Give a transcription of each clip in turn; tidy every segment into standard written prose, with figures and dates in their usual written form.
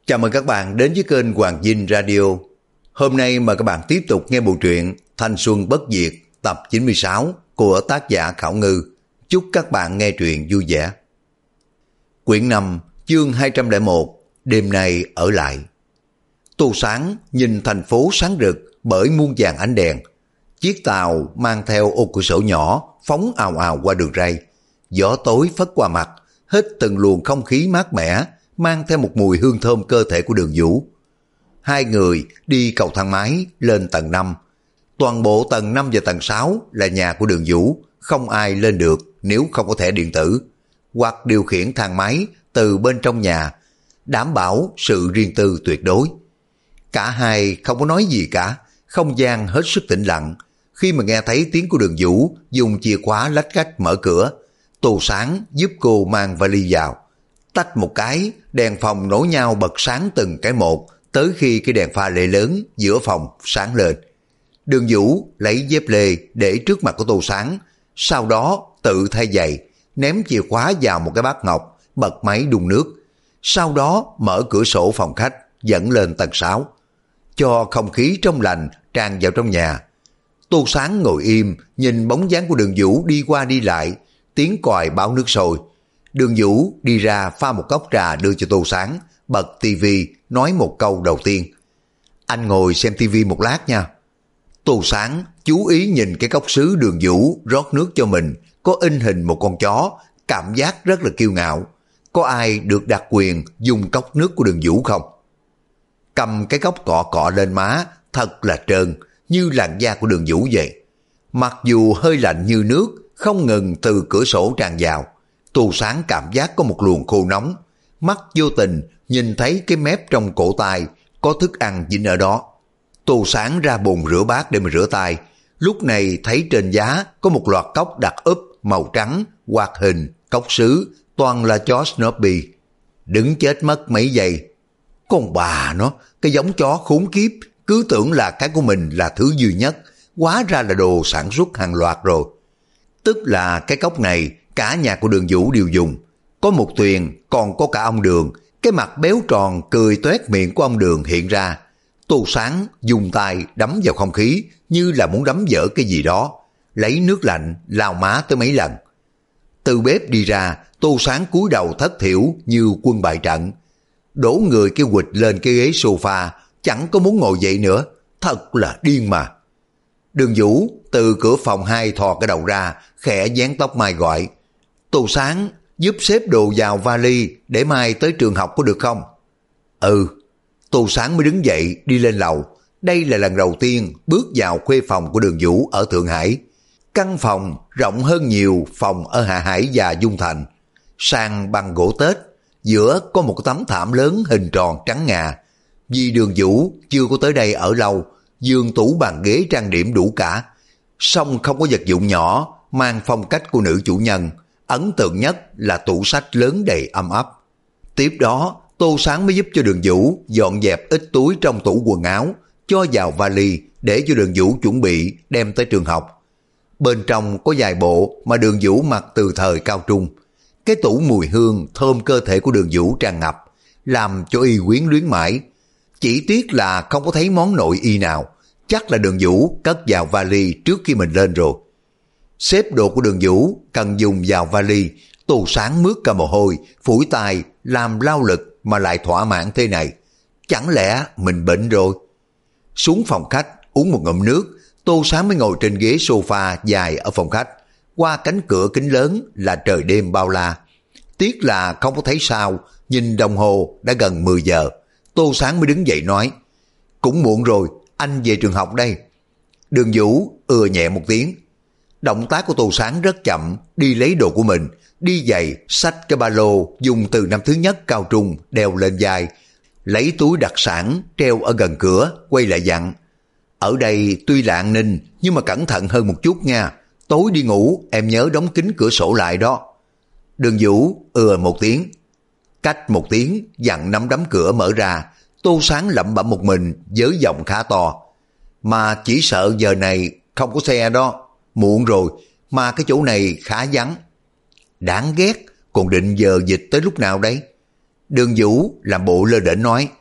Chào mừng các bạn đến với kênh Hoàng Dinh Radio. Hôm nay mời các bạn tiếp tục nghe bộ truyện Thanh Xuân Bất Diệt tập 96 của tác giả Khảo Ngư. Chúc các bạn nghe truyện vui vẻ. Quyển 5, chương 201, đêm nay ở lại. Tô Sáng nhìn thành phố sáng rực bởi muôn vàn ánh đèn. Chiếc tàu mang theo ô cửa sổ nhỏ phóng ào ào qua đường ray. Gió tối phất qua mặt, hít từng luồng không khí mát mẻ, mang theo một mùi hương thơm cơ thể của Đường Vũ. Hai người đi cầu thang máy lên tầng 5. Toàn bộ tầng 5 và tầng 6 là nhà của Đường Vũ, không ai lên được nếu không có thẻ điện tử, hoặc điều khiển thang máy từ bên trong nhà, đảm bảo sự riêng tư tuyệt đối. Cả hai không có nói gì cả, không gian hết sức tĩnh lặng. Khi mà nghe thấy tiếng của Đường Vũ dùng chìa khóa lách cách mở cửa, Tô Sáng giúp cô mang vali vào. Tách một cái, đèn phòng nối nhau bật sáng từng cái một, tới khi cái đèn pha lê lớn giữa phòng sáng lên. Đường Vũ lấy dép lê để trước mặt của Tô Sáng, sau đó tự thay giày, ném chìa khóa vào một cái bát ngọc, bật máy đun nước. Sau đó mở cửa sổ phòng khách, dẫn lên tầng 6, cho không khí trong lành tràn vào trong nhà. Tô Sáng ngồi im, nhìn bóng dáng của Đường Vũ đi qua đi lại, tiếng còi báo nước sôi. Đường Vũ đi ra pha một cốc trà đưa cho Tô Sáng, bật tivi nói một câu đầu tiên: "Anh ngồi xem tivi một lát nha." Tô Sáng chú ý nhìn cái cốc sứ Đường Vũ rót nước cho mình, có in hình một con chó, cảm giác rất là kiêu ngạo. Có ai được đặc quyền dùng cốc nước của Đường Vũ không? Cầm cái cốc cọ cọ lên má, thật là trơn, như làn da của Đường Vũ vậy. Mặc dù hơi lạnh như nước, không ngừng từ cửa sổ tràn vào, Tô Sáng cảm giác có một luồng khô nóng. Mắt vô tình nhìn thấy cái mép trong cổ tay có thức ăn dính ở đó. Tô Sáng ra bồn rửa bát để mà rửa tay. Lúc này thấy trên giá có một loạt cốc đặt úp màu trắng, hoạt hình, cốc sứ, toàn là chó Snoopy. Đứng chết mất mấy giây. Con bà nó, cái giống chó khốn kiếp, cứ tưởng là cái của mình là thứ duy nhất, hóa ra là đồ sản xuất hàng loạt rồi. Tức là cái cốc này cả nhà của Đường Vũ đều dùng. Có một Tuyền, còn có cả ông Đường. Cái mặt béo tròn cười toét miệng của ông Đường hiện ra. Tô Sáng dùng tay đấm vào không khí như là muốn đấm vỡ cái gì đó, lấy nước lạnh lao má tới mấy lần. Từ bếp đi ra, Tô Sáng cúi đầu thất thiểu như quân bại trận, đổ người cái quỵt lên cái ghế sofa, chẳng có muốn ngồi dậy nữa. Thật là điên mà. Đường Vũ từ cửa phòng 2 thò cái đầu ra, khẽ dán tóc mai gọi: "Tô Sáng, giúp xếp đồ vào vali để mai tới trường học có được không?" "Ừ." Tô Sáng mới đứng dậy đi lên lầu. Đây là lần đầu tiên bước vào khuê phòng của Đường Vũ ở Thượng Hải. Căn phòng rộng hơn nhiều phòng ở Hạ Hải và Dung Thành. Sàn bằng gỗ tết, giữa có một cái tấm thảm lớn hình tròn trắng ngà. Vì Đường Vũ chưa có tới đây ở lâu, giường tủ bàn ghế trang điểm đủ cả, song không có vật dụng nhỏ mang phong cách của nữ chủ nhân. Ấn tượng nhất là tủ sách lớn đầy âm ấp. Tiếp đó Tô Sáng mới giúp cho Đường Vũ dọn dẹp ít túi trong tủ quần áo, cho vào vali để cho Đường Vũ chuẩn bị đem tới trường học. Bên trong có vài bộ mà Đường Vũ mặc từ thời cao trung. Cái tủ mùi hương thơm cơ thể của Đường Vũ tràn ngập, làm cho y quyến luyến mãi. Chỉ tiếc là không có thấy món nội y nào. Chắc là Đường Vũ cất vào vali trước khi mình lên rồi. Xếp đồ của Đường Vũ cần dùng vào vali. Tô Sáng mướt cả mồ hôi, phủi tay làm lao lực mà lại thỏa mãn thế này. Chẳng lẽ mình bệnh rồi? Xuống phòng khách uống một ngụm nước, Tô Sáng mới ngồi trên ghế sofa dài ở phòng khách. Qua cánh cửa kính lớn là trời đêm bao la. Tiếc là không có thấy sao, nhìn đồng hồ đã gần 10 giờ. Tô Sáng mới đứng dậy nói: "Cũng muộn rồi, anh về trường học đây." Đường Vũ nhẹ một tiếng. Động tác của Tô Sáng rất chậm, đi lấy đồ của mình, đi giày, xách cái ba lô dùng từ năm thứ nhất cao trung đeo lên vai, lấy túi đặc sản treo ở gần cửa, quay lại dặn: "Ở đây tuy là an ninh nhưng mà cẩn thận hơn một chút nha, tối đi ngủ em nhớ đóng kín cửa sổ lại đó." Đường Vũ một tiếng. Cách một tiếng dặn nắm đấm cửa mở ra. Tô Sáng lẩm bẩm một mình với giọng khá to: "Mà chỉ sợ giờ này không có xe đó, muộn rồi, mà cái chỗ này khá vắng." "Đáng ghét, còn định giờ dịch tới lúc nào đấy?" Đường Vũ làm bộ lơ đễnh nói: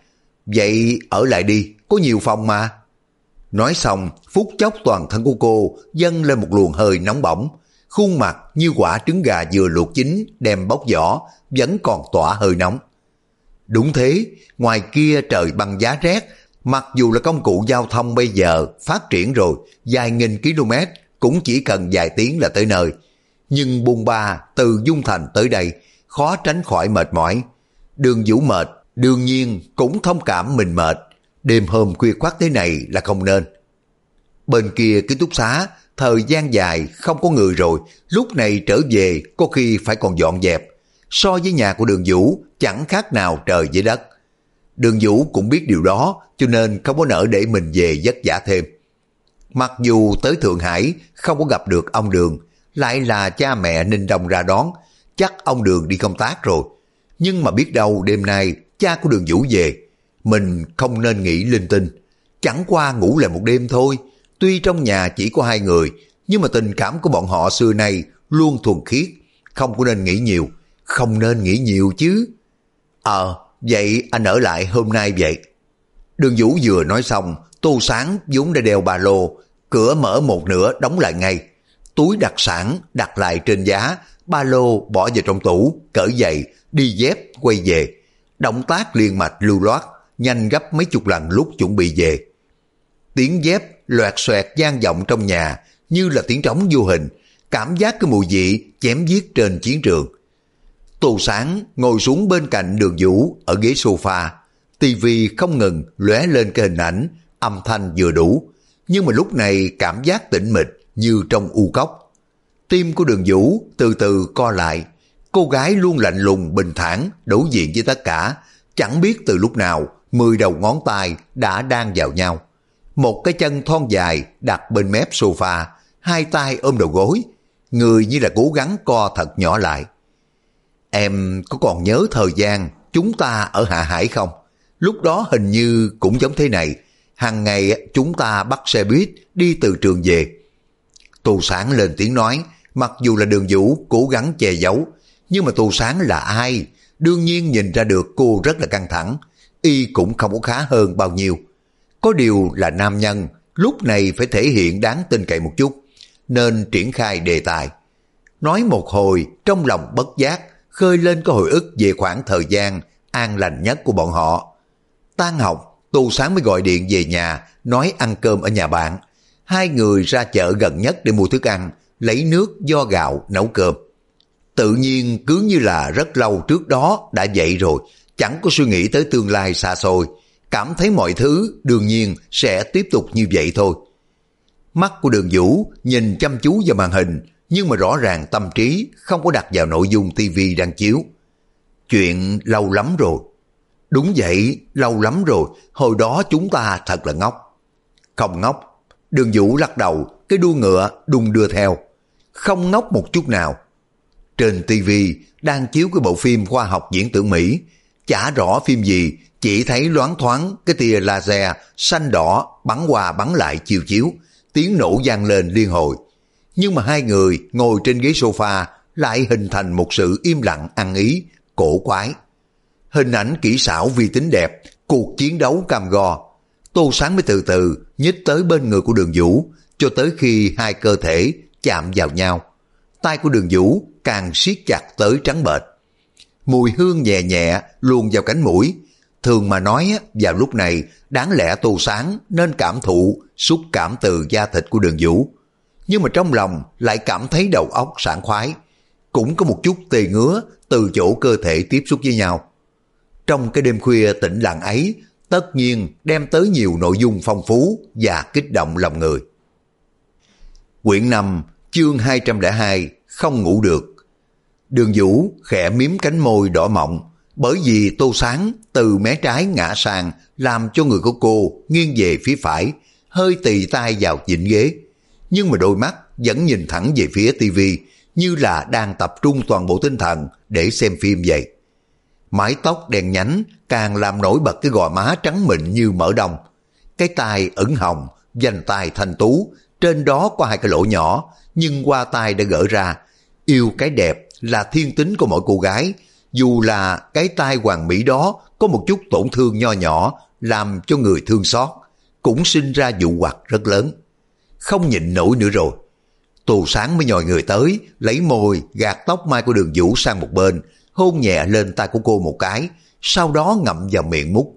vậy ở lại đi, có nhiều phòng mà. Nói xong, phút chốc toàn thân của cô dâng lên một luồng hơi nóng bỏng, khuôn mặt như quả trứng gà vừa luộc chín đem bóc vỏ, vẫn còn tỏa hơi nóng. Đúng thế, ngoài kia trời băng giá rét, mặc dù là công cụ giao thông bây giờ phát triển rồi, vài nghìn km cũng chỉ cần vài tiếng là tới nơi. Nhưng buôn ba từ Dung Thành tới đây, khó tránh khỏi mệt mỏi. Đường Vũ mệt, đương nhiên cũng thông cảm mình mệt, đêm hôm khuya khoắt thế này là không nên. Bên kia ký túc xá, thời gian dài không có người rồi, lúc này trở về có khi phải còn dọn dẹp. So với nhà của Đường Vũ chẳng khác nào trời với đất. Đường Vũ cũng biết điều đó, cho nên không có nỡ để mình về vất vả thêm. Mặc dù tới Thượng Hải không có gặp được ông Đường, lại là cha mẹ Ninh Đông ra đón, chắc ông Đường đi công tác rồi. Nhưng mà biết đâu đêm nay cha của Đường Vũ về, mình không nên nghĩ linh tinh. Chẳng qua ngủ lại một đêm thôi, tuy trong nhà chỉ có hai người, nhưng mà tình cảm của bọn họ xưa nay luôn thuần khiết, không có nên nghĩ nhiều, không nên nghĩ nhiều chứ. Vậy anh ở lại hôm nay vậy. Đường Vũ vừa nói xong, Tô Sáng vốn đã đeo ba lô, cửa mở một nửa đóng lại ngay. Túi đặc sản đặt lại trên giá, ba lô bỏ vào trong tủ, cởi giày, đi dép, quay về. Động tác liền mạch lưu loát, nhanh gấp mấy chục lần lúc chuẩn bị về. Tiếng dép loẹt xoẹt vang vọng trong nhà, như là tiếng trống vô hình, cảm giác cái mùi vị chém giết trên chiến trường. Tô Sáng ngồi xuống bên cạnh Đường Vũ ở ghế sofa, tivi không ngừng lóe lên cái hình ảnh, âm thanh vừa đủ, nhưng mà lúc này cảm giác tĩnh mịch như trong u cốc. Tim của Đường Vũ từ từ co lại, cô gái luôn lạnh lùng bình thản đối diện với tất cả, chẳng biết từ lúc nào 10 đầu ngón tay đã đan vào nhau. Một cái chân thon dài đặt bên mép sofa, hai tay ôm đầu gối, người như là cố gắng co thật nhỏ lại. Em có còn nhớ thời gian chúng ta ở Hạ Hải không? Lúc đó hình như cũng giống thế này, hàng ngày chúng ta bắt xe buýt đi từ trường về. Tô Sáng lên tiếng nói, mặc dù là Đường Vũ cố gắng che giấu, nhưng mà Tô Sáng là ai? Đương nhiên nhìn ra được cô rất là căng thẳng, y cũng không có khá hơn bao nhiêu. Có điều là nam nhân, lúc này phải thể hiện đáng tin cậy một chút, nên triển khai đề tài. Nói một hồi, trong lòng bất giác, khơi lên cái hồi ức về khoảng thời gian an lành nhất của bọn họ. Tan học, Tô Sáng mới gọi điện về nhà, nói ăn cơm ở nhà bạn. Hai người ra chợ gần nhất để mua thức ăn, lấy nước vo gạo nấu cơm. Tự nhiên cứ như là rất lâu trước đó đã vậy rồi, chẳng có suy nghĩ tới tương lai xa xôi, cảm thấy mọi thứ đương nhiên sẽ tiếp tục như vậy thôi. Mắt của Đường Vũ nhìn chăm chú vào màn hình, nhưng mà rõ ràng tâm trí không có đặt vào nội dung tivi đang chiếu. Chuyện lâu lắm rồi. Đúng vậy, lâu lắm rồi, hồi đó chúng ta thật là ngốc. Không ngốc. Đường Vũ lắc đầu, cái đuôi ngựa đung đưa theo. Không ngốc một chút nào. Trên tivi đang chiếu cái bộ phim khoa học viễn tưởng Mỹ, chả rõ phim gì, chỉ thấy loáng thoáng cái tia laser xanh đỏ bắn qua bắn lại chiều chiếu, tiếng nổ vang lên liên hồi. Nhưng mà hai người ngồi trên ghế sofa lại hình thành một sự im lặng ăn ý, cổ quái. Hình ảnh kỹ xảo vi tính đẹp, cuộc chiến đấu cam go. Tô Sáng mới từ từ nhích tới bên người của Đường Vũ, cho tới khi hai cơ thể chạm vào nhau. Tay của Đường Vũ càng siết chặt tới trắng bệch. Mùi hương nhẹ nhẹ luồn vào cánh mũi. Thường mà nói vào lúc này đáng lẽ Tô Sáng nên cảm thụ xúc cảm từ da thịt của Đường Vũ. Nhưng mà trong lòng lại cảm thấy đầu óc sảng khoái. Cũng có một chút tê ngứa từ chỗ cơ thể tiếp xúc với nhau. Trong cái đêm khuya tĩnh lặng ấy, tất nhiên đem tới nhiều nội dung phong phú và kích động lòng người. Quyển 5, chương 202, không ngủ được. Đường Vũ khẽ miếm cánh môi đỏ mọng, bởi vì Tô Sáng từ mé trái ngã sang làm cho người của cô nghiêng về phía phải, hơi tì tay vào vịnh ghế. Nhưng mà đôi mắt vẫn nhìn thẳng về phía tivi, như là đang tập trung toàn bộ tinh thần để xem phim vậy. Mái tóc đen nhánh càng làm nổi bật cái gò má trắng mịn như mỡ đông. Cái tai ửng hồng, vành tai thanh tú, trên đó có hai cái lỗ nhỏ, nhưng qua tai đã gỡ ra. Yêu cái đẹp là thiên tính của mỗi cô gái, dù là cái tai hoàn mỹ đó có một chút tổn thương nho nhỏ làm cho người thương xót, cũng sinh ra dụ hoặc rất lớn. Không nhịn nổi nữa rồi. Tô Sáng mới nhòi người tới, lấy môi gạt tóc mai của Đường Vũ sang một bên, hôn nhẹ lên tay của cô một cái, sau đó ngậm vào miệng mút.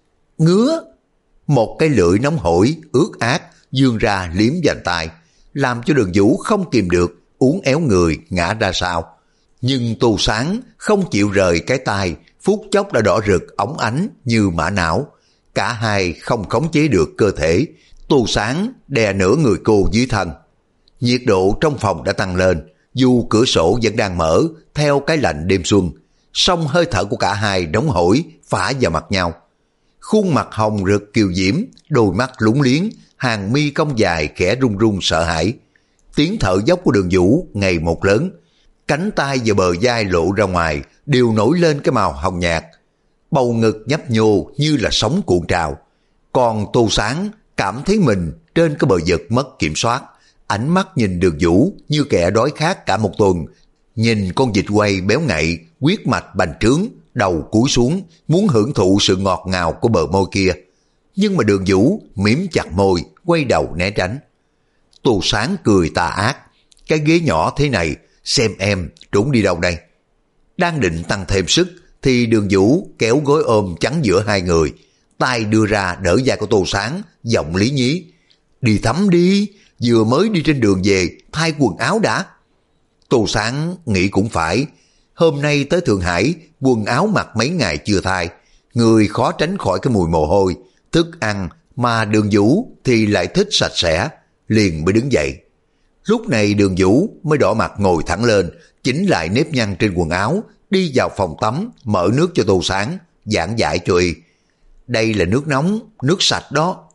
Ngứa! Một cái lưỡi nóng hổi, ướt át, vươn ra liếm vành tai, làm cho Đường Vũ không kìm được, uốn éo người ngã ra sau. Nhưng Tô Sáng không chịu rời cái tay, phút chốc đã đỏ rực óng ánh như mã não. Cả hai không khống chế được cơ thể, Tô Sáng đè nửa người cô dưới thân. Nhiệt độ trong phòng đã tăng lên, dù cửa sổ vẫn đang mở theo cái lạnh đêm xuân, song hơi thở của cả hai nóng hổi phả vào mặt nhau. Khuôn mặt hồng rực kiều diễm, đôi mắt lúng liếng, hàng mi cong dài khẽ run run sợ hãi. Tiếng thở dốc của Đường Vũ ngày một lớn, cánh tay và bờ vai lộ ra ngoài đều nổi lên cái màu hồng nhạt. Bầu ngực nhấp nhô như là sóng cuộn trào. Còn Tô Sáng cảm thấy mình trên cái bờ vực mất kiểm soát, ánh mắt nhìn Đường Vũ như kẻ đói khát cả một tuần, nhìn con vịt quay béo ngậy, huyết mạch bành trướng, đầu cúi xuống, muốn hưởng thụ sự ngọt ngào của bờ môi kia. Nhưng mà Đường Vũ mím chặt môi, quay đầu né tránh. Tô Sáng cười tà ác, cái ghế nhỏ thế này, xem em trốn đi đâu đây. Đang định tăng thêm sức thì Đường Vũ kéo gối ôm chắn giữa hai người, tay đưa ra đỡ vai của Tô Sáng, giọng lý nhí. Đi tắm đi, vừa mới đi trên đường về, thay quần áo đã. Tô Sáng nghĩ cũng phải, hôm nay tới Thượng Hải, quần áo mặc mấy ngày chưa thay, người khó tránh khỏi cái mùi mồ hôi, thức ăn mà Đường Vũ thì lại thích sạch sẽ, liền mới đứng dậy. Lúc này Đường Vũ mới đỏ mặt ngồi thẳng lên, chỉnh lại nếp nhăn trên quần áo, đi vào phòng tắm, mở nước cho Tô Sáng, giảng giải cho y. Đây là nước nóng, nước sạch đó.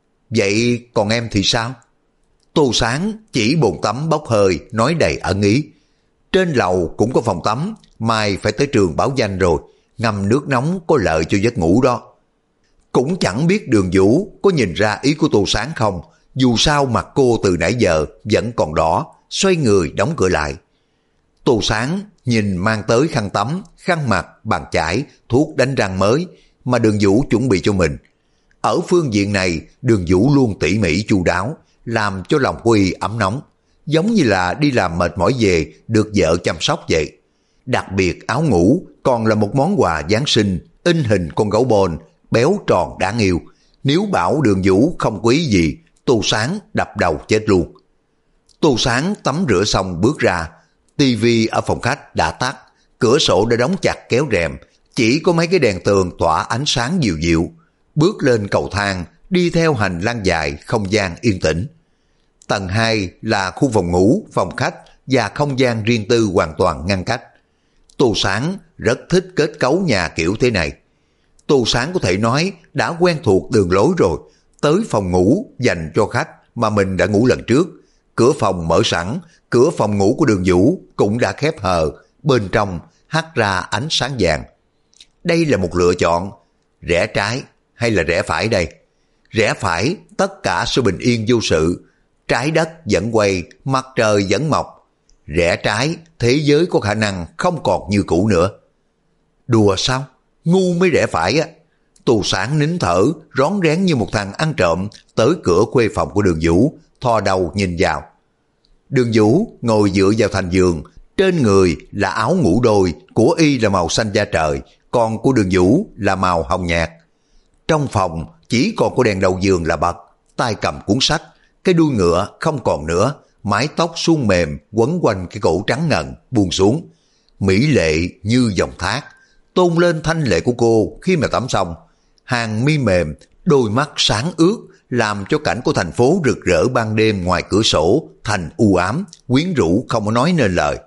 Vậy còn em thì sao? Tô Sáng chỉ bồn tắm bốc hơi, nói đầy ẩn ý. Trên lầu cũng có phòng tắm, mai phải tới trường báo danh rồi, ngâm nước nóng có lợi cho giấc ngủ đó. Cũng chẳng biết Đường Vũ có nhìn ra ý của Tô Sáng không, dù sao mặt cô từ nãy giờ vẫn còn đỏ, xoay người đóng cửa lại. Tô Sáng nhìn mang tới khăn tắm, khăn mặt, bàn chải, thuốc đánh răng mới mà Đường Vũ chuẩn bị cho mình. Ở phương diện này, Đường Vũ luôn tỉ mỉ chu đáo, làm cho lòng của y ấm nóng, giống như là đi làm mệt mỏi về được vợ chăm sóc vậy. Đặc biệt áo ngủ còn là một món quà Giáng sinh in hình con gấu bồn béo tròn đáng yêu. Nếu bảo Đường Vũ không quý gì, Tô Sáng đập đầu chết luôn. Tô Sáng tắm rửa xong bước ra, tivi ở phòng khách đã tắt, cửa sổ đã đóng chặt kéo rèm, chỉ có mấy cái đèn tường tỏa ánh sáng dịu dịu. Bước lên cầu thang, đi theo hành lang dài, không gian yên tĩnh. Tầng 2 là khu phòng ngủ, phòng khách và không gian riêng tư hoàn toàn ngăn cách. Tô Sáng rất thích kết cấu nhà kiểu thế này. Tô Sáng có thể nói đã quen thuộc đường lối rồi, tới phòng ngủ dành cho khách mà mình đã ngủ lần trước. Cửa phòng mở sẵn, cửa phòng ngủ của Đường Vũ cũng đã khép hờ, bên trong hắt ra ánh sáng vàng. Đây là một lựa chọn, rẽ trái hay là rẽ phải đây? Rẽ phải tất cả sự bình yên vô sự, trái đất vẫn quay, mặt trời vẫn mọc. Rẽ trái thế giới có khả năng không còn như cũ nữa. Đùa sao? Ngu mới rẽ phải á. Tô Sáng nín thở, rón rén như một thằng ăn trộm, tới cửa khuê phòng của Đường Vũ, thò đầu nhìn vào. Đường Vũ ngồi dựa vào thành giường, trên người là áo ngủ đôi, của y là màu xanh da trời, còn của Đường Vũ là màu hồng nhạt. Trong phòng chỉ còn có đèn đầu giường là bật, tay cầm cuốn sách, cái đuôi ngựa không còn nữa, mái tóc suôn mềm quấn quanh cái cổ trắng ngần buông xuống, mỹ lệ như dòng thác, tôn lên thanh lệ của cô khi mà tắm xong. Hàng mi mềm, đôi mắt sáng ướt, làm cho cảnh của thành phố rực rỡ ban đêm ngoài cửa sổ thành u ám, quyến rũ không có nói nên lời.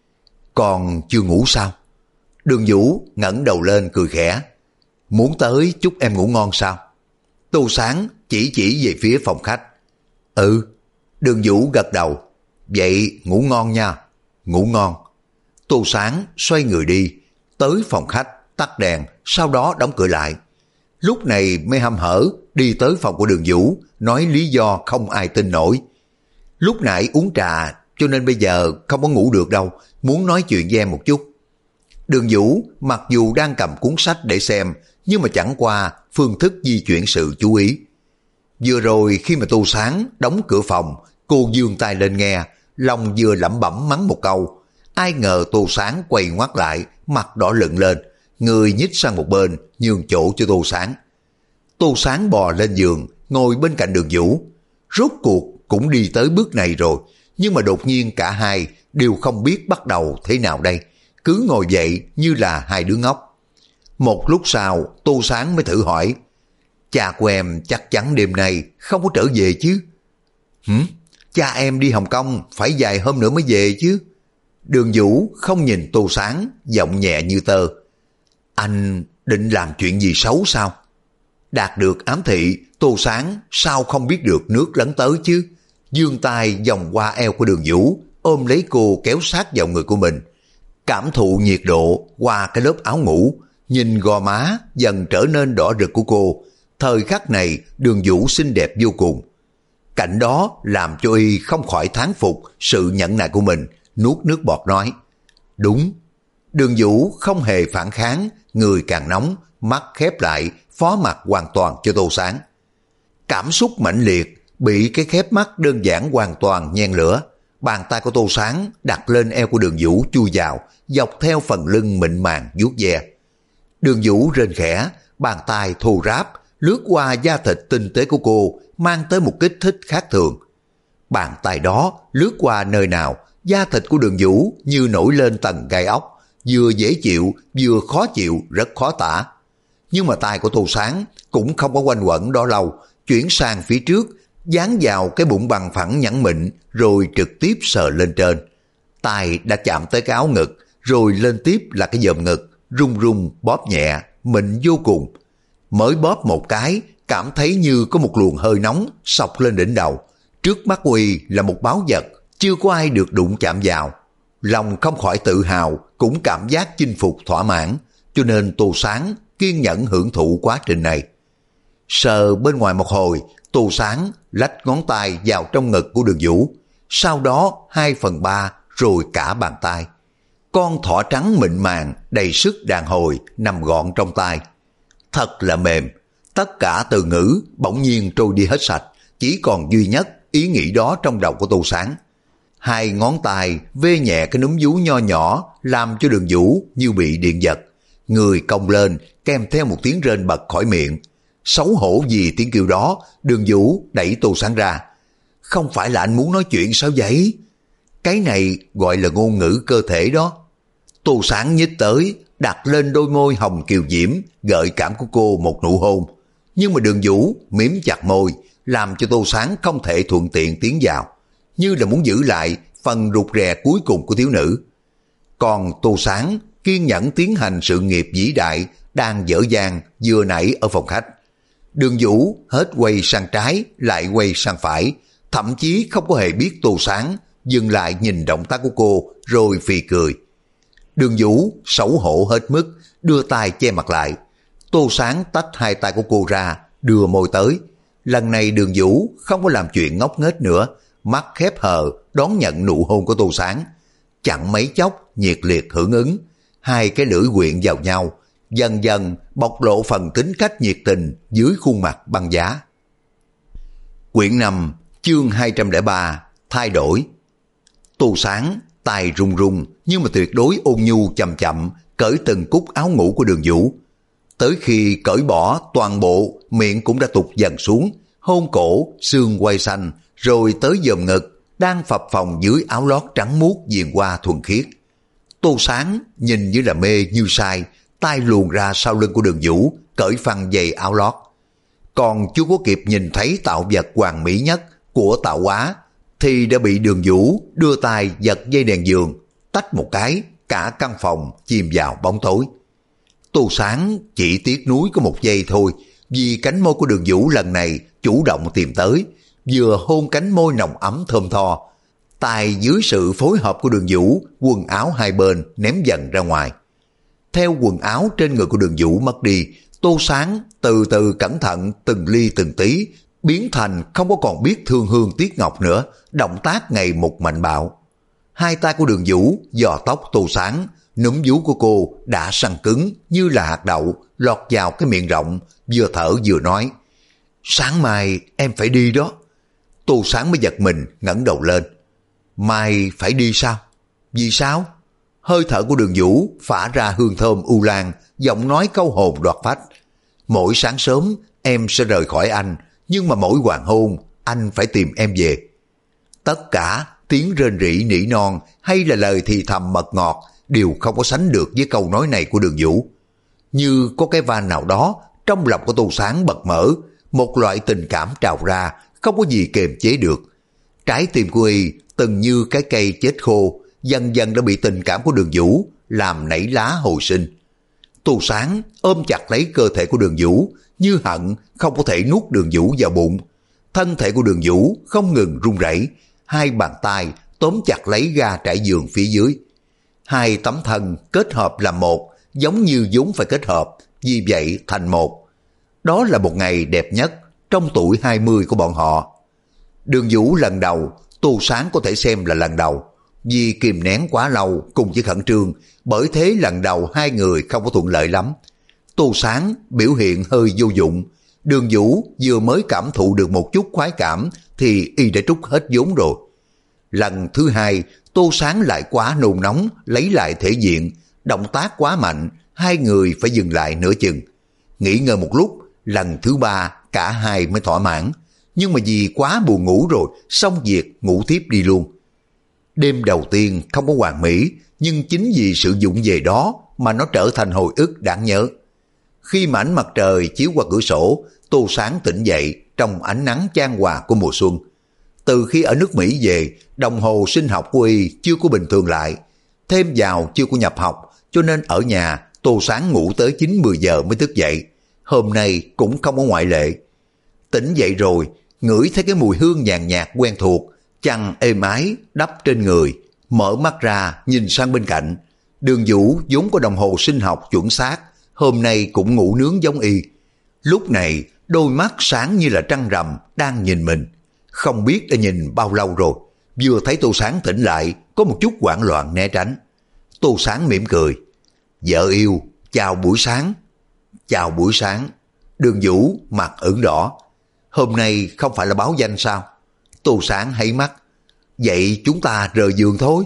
Còn chưa ngủ sao? Đường Vũ ngẩng đầu lên cười khẽ. Muốn tới chúc em ngủ ngon sao? Tô Sáng chỉ về phía phòng khách. Ừ. Đường Vũ gật đầu. Vậy ngủ ngon nha. Ngủ ngon. Tô Sáng xoay người đi, tới phòng khách, tắt đèn, sau đó đóng cửa lại. Lúc này mới hăm hở đi tới phòng của Đường Vũ, nói lý do không ai tin nổi. Lúc nãy uống trà cho nên bây giờ không có ngủ được đâu, muốn nói chuyện với em một chút. Đường Vũ mặc dù đang cầm cuốn sách để xem, nhưng mà chẳng qua phương thức di chuyển sự chú ý. Vừa rồi khi mà Tô Sáng đóng cửa phòng, cô giương tay lên nghe, lòng vừa lẩm bẩm mắng một câu. Ai ngờ Tô Sáng quay ngoắt lại, mặt đỏ lựng lên, người nhích sang một bên, nhường chỗ cho Tô Sáng. Tô Sáng bò lên giường, ngồi bên cạnh Đường Vũ. Rốt cuộc cũng đi tới bước này rồi, nhưng mà đột nhiên cả hai đều không biết bắt đầu thế nào đây, cứ ngồi dậy như là hai đứa ngốc. Một lúc sau, Tô Sáng mới thử hỏi, cha của em chắc chắn đêm nay không có trở về chứ? Cha em đi Hồng Kông phải vài hôm nữa mới về chứ. Đường Vũ không nhìn Tô Sáng, giọng nhẹ như tơ. Anh định làm chuyện gì xấu sao? Đạt được ám thị, Tô Sáng sao không biết được nước lấn tới chứ? Giương tay vòng qua eo của Đường Vũ, ôm lấy cô kéo sát vào người của mình. Cảm thụ nhiệt độ qua cái lớp áo ngủ, nhìn gò má dần trở nên đỏ rực của cô. Thời khắc này Đường Vũ xinh đẹp vô cùng. Cảnh đó làm cho y không khỏi thán phục sự nhẫn nại của mình, nuốt nước bọt nói. Đúng. Đường Vũ không hề phản kháng, người càng nóng, mắt khép lại, phó mặc hoàn toàn cho Tô Sáng. Cảm xúc mãnh liệt, bị cái khép mắt đơn giản hoàn toàn nhen lửa. Bàn tay của Tô Sáng đặt lên eo của Đường Vũ chui vào, dọc theo phần lưng mịn màng vuốt ve. Đường Vũ rên khẽ, bàn tay thô ráp, lướt qua da thịt tinh tế của cô, mang tới một kích thích khác thường. Bàn tay đó lướt qua nơi nào, da thịt của Đường Vũ như nổi lên tầng gai ốc, vừa dễ chịu, vừa khó chịu, rất khó tả. Nhưng mà tay của Tô Sáng cũng không có quanh quẩn đó lâu, chuyển sang phía trước, dán vào cái bụng bằng phẳng nhẵn mịn, rồi trực tiếp sờ lên trên. Tay đã chạm tới cái áo ngực, rồi lên tiếp là cái vòm ngực, rung rung bóp nhẹ, mịn vô cùng. Mới bóp một cái, cảm thấy như có một luồng hơi nóng xộc lên đỉnh đầu. Trước mắt Uy là một báu vật, chưa có ai được đụng chạm vào. Lòng không khỏi tự hào, cũng cảm giác chinh phục thỏa mãn, cho nên Tô Sáng kiên nhẫn hưởng thụ quá trình này. Sờ bên ngoài một hồi, Tô Sáng lách ngón tay vào trong ngực của Đường Vũ, sau đó 2/3 rồi cả bàn tay. Con thỏ trắng mịn màng, đầy sức đàn hồi nằm gọn trong tay. Thật là mềm, tất cả từ ngữ bỗng nhiên trôi đi hết sạch, chỉ còn duy nhất ý nghĩ đó trong đầu của Tô Sáng. Hai ngón tay vê nhẹ cái núm vú nho nhỏ, làm cho Đường Vũ như bị điện giật. Người cong lên, kèm theo một tiếng rên bật khỏi miệng. Xấu hổ vì tiếng kêu đó, Đường Vũ đẩy Tô Sáng ra. Không phải là anh muốn nói chuyện sao vậy? Cái này gọi là ngôn ngữ cơ thể đó. Tô Sáng nhích tới, đặt lên đôi môi hồng kiều diễm, gợi cảm của cô một nụ hôn. Nhưng mà Đường Vũ miếm chặt môi, làm cho Tô Sáng không thể thuận tiện tiến vào, như là muốn giữ lại phần rụt rè cuối cùng của thiếu nữ. Còn Tô Sáng kiên nhẫn tiến hành sự nghiệp vĩ đại đang dở dang vừa nãy ở phòng khách. Đường Vũ hết quay sang trái lại quay sang phải, thậm chí không có hề biết Tô Sáng dừng lại nhìn động tác của cô rồi phì cười. Đường Vũ xấu hổ hết mức, đưa tay che mặt lại. Tô Sáng tách hai tay của cô ra, đưa môi tới. Lần này Đường Vũ không có làm chuyện ngốc nghếch nữa, mắt khép hờ đón nhận nụ hôn của Tô Sáng. Chẳng mấy chốc nhiệt liệt hưởng ứng, hai cái lưỡi quyện vào nhau, dần dần bộc lộ phần tính cách nhiệt tình dưới khuôn mặt băng giá. Quyển 5, chương 203, thay đổi. Tô Sáng tay run run nhưng mà tuyệt đối ôn nhu chậm chậm cởi từng cúc áo ngủ của Đường Vũ. Tới khi cởi bỏ toàn bộ, miệng cũng đã tụt dần xuống, hôn cổ, xương quai xanh, rồi tới vòm ngực đang phập phồng dưới áo lót trắng muốt viền hoa thuần khiết. Tô Sáng nhìn như là mê như say, tay luồn ra sau lưng của Đường Vũ, cởi phăng giày áo lót. Còn chưa có kịp nhìn thấy tạo vật hoàn mỹ nhất của tạo hóa, thì đã bị Đường Vũ đưa tay giật dây đèn giường, tách một cái, cả căn phòng chìm vào bóng tối. Tô Sáng chỉ tiếc nuối có một giây thôi, vì cánh môi của Đường Vũ lần này chủ động tìm tới, vừa hôn cánh môi nồng ấm thơm tho. Tay dưới sự phối hợp của Đường Vũ, quần áo hai bên ném dần ra ngoài. Theo quần áo trên người của Đường Vũ mất đi, Tô Sáng từ từ cẩn thận từng ly từng tí, biến thành không có còn biết thương hương tiếc ngọc nữa, động tác ngày một mạnh bạo. Hai tay của Đường Vũ dò tóc Tô Sáng, núm vú của cô đã săn cứng như là hạt đậu lọt vào cái miệng rộng, vừa thở vừa nói: sáng mai em phải đi đó. Tô Sáng mới giật mình ngẩng đầu lên. Mai phải đi sao? Vì sao? Hơi thở của Đường Vũ phả ra hương thơm u lan, giọng nói câu hồn đoạt phách. Mỗi sáng sớm em sẽ rời khỏi anh, nhưng mà mỗi hoàng hôn anh phải tìm em về. Tất cả tiếng rên rỉ nỉ non hay là lời thì thầm mật ngọt đều không có sánh được với câu nói này của Đường Vũ. Như có cái van nào đó trong lòng của Tô Sáng bật mở, một loại tình cảm trào ra, không có gì kiềm chế được. Trái tim của y từng như cái cây chết khô, dần dần đã bị tình cảm của Đường Vũ làm nảy lá hồi sinh. Tô Sáng ôm chặt lấy cơ thể của Đường Vũ, như hận không có thể nuốt Đường Vũ vào bụng. Thân thể của Đường Vũ không ngừng run rẩy, hai bàn tay tóm chặt lấy ga trải giường phía dưới. Hai tấm thân kết hợp làm một, giống như vốn phải kết hợp, vì vậy thành một. Đó là một ngày đẹp nhất trong tuổi 20 của bọn họ. Đường Vũ lần đầu, Tô Sáng có thể xem là lần đầu. Vì kìm nén quá lâu cùng với khẩn trương, bởi thế lần đầu hai người không có thuận lợi lắm. Tô Sáng biểu hiện hơi vô dụng. Đường Vũ vừa mới cảm thụ được một chút khoái cảm thì y đã trút hết vốn rồi. Lần thứ hai, Tô Sáng lại quá nôn nóng lấy lại thể diện, động tác quá mạnh, hai người phải dừng lại nửa chừng. Nghỉ ngơi một lúc, lần thứ ba cả hai mới thỏa mãn. Nhưng mà vì quá buồn ngủ rồi, xong việc ngủ tiếp đi luôn. Đêm đầu tiên không có hoàn mỹ, nhưng chính vì sự vụng về đó mà nó trở thành hồi ức đáng nhớ. Khi mà ánh mặt trời chiếu qua cửa sổ, Tô Sáng tỉnh dậy trong ánh nắng chan hòa của mùa xuân. Từ khi ở nước Mỹ về, đồng hồ sinh học của y chưa có bình thường lại. Thêm vào chưa có nhập học, cho nên ở nhà Tô Sáng ngủ tới 9-10 giờ mới thức dậy. Hôm nay cũng không có ngoại lệ. Tỉnh dậy rồi, ngửi thấy cái mùi hương nhàn nhạt quen thuộc, chăn êm ái đắp trên người, mở mắt ra nhìn sang bên cạnh. Đường Vũ vốn có đồng hồ sinh học chuẩn xác, hôm nay cũng ngủ nướng giống y. Lúc này đôi mắt sáng như là trăng rằm đang nhìn mình, không biết đã nhìn bao lâu rồi. Vừa thấy Tô Sáng tỉnh lại, có một chút hoảng loạn né tránh. Tô Sáng mỉm cười: vợ yêu, chào buổi sáng. Chào buổi sáng. Đường Vũ mặt ửng đỏ. Hôm nay không phải là báo danh sao? Tô Sáng hay mắt. Vậy chúng ta rời giường thôi.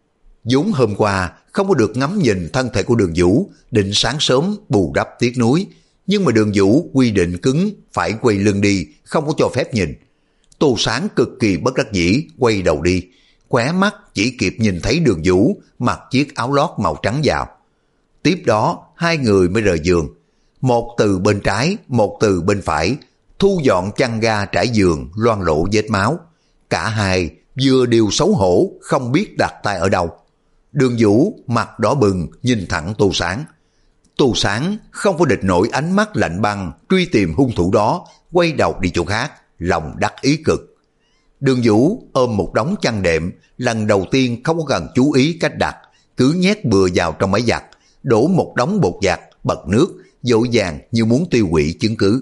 vốn hôm qua không có được ngắm nhìn thân thể của Đường Vũ, định sáng sớm bù đắp tiếc nuối, nhưng mà Đường Vũ quy định cứng phải quay lưng đi, không có cho phép nhìn. Tô Sáng cực kỳ bất đắc dĩ quay đầu đi, khóe mắt chỉ kịp nhìn thấy Đường Vũ mặc chiếc áo lót màu trắng vào. Tiếp đó hai người mới rời giường, một từ bên trái, một từ bên phải, thu dọn chăn ga trải giường loang lổ vết máu. Cả hai vừa đều xấu hổ không biết đặt tay ở đâu. Đường Vũ mặt đỏ bừng nhìn thẳng Tô Sáng. Tô Sáng không có địch nổi ánh mắt lạnh băng truy tìm hung thủ đó, quay đầu đi chỗ khác, lòng đắc ý cực. Đường Vũ ôm một đống chăn đệm, lần đầu tiên không có cần chú ý cách đặt, cứ nhét bừa vào trong máy giặt, đổ một đống bột giặt, bật nước, vội vàng như muốn tiêu hủy chứng cứ.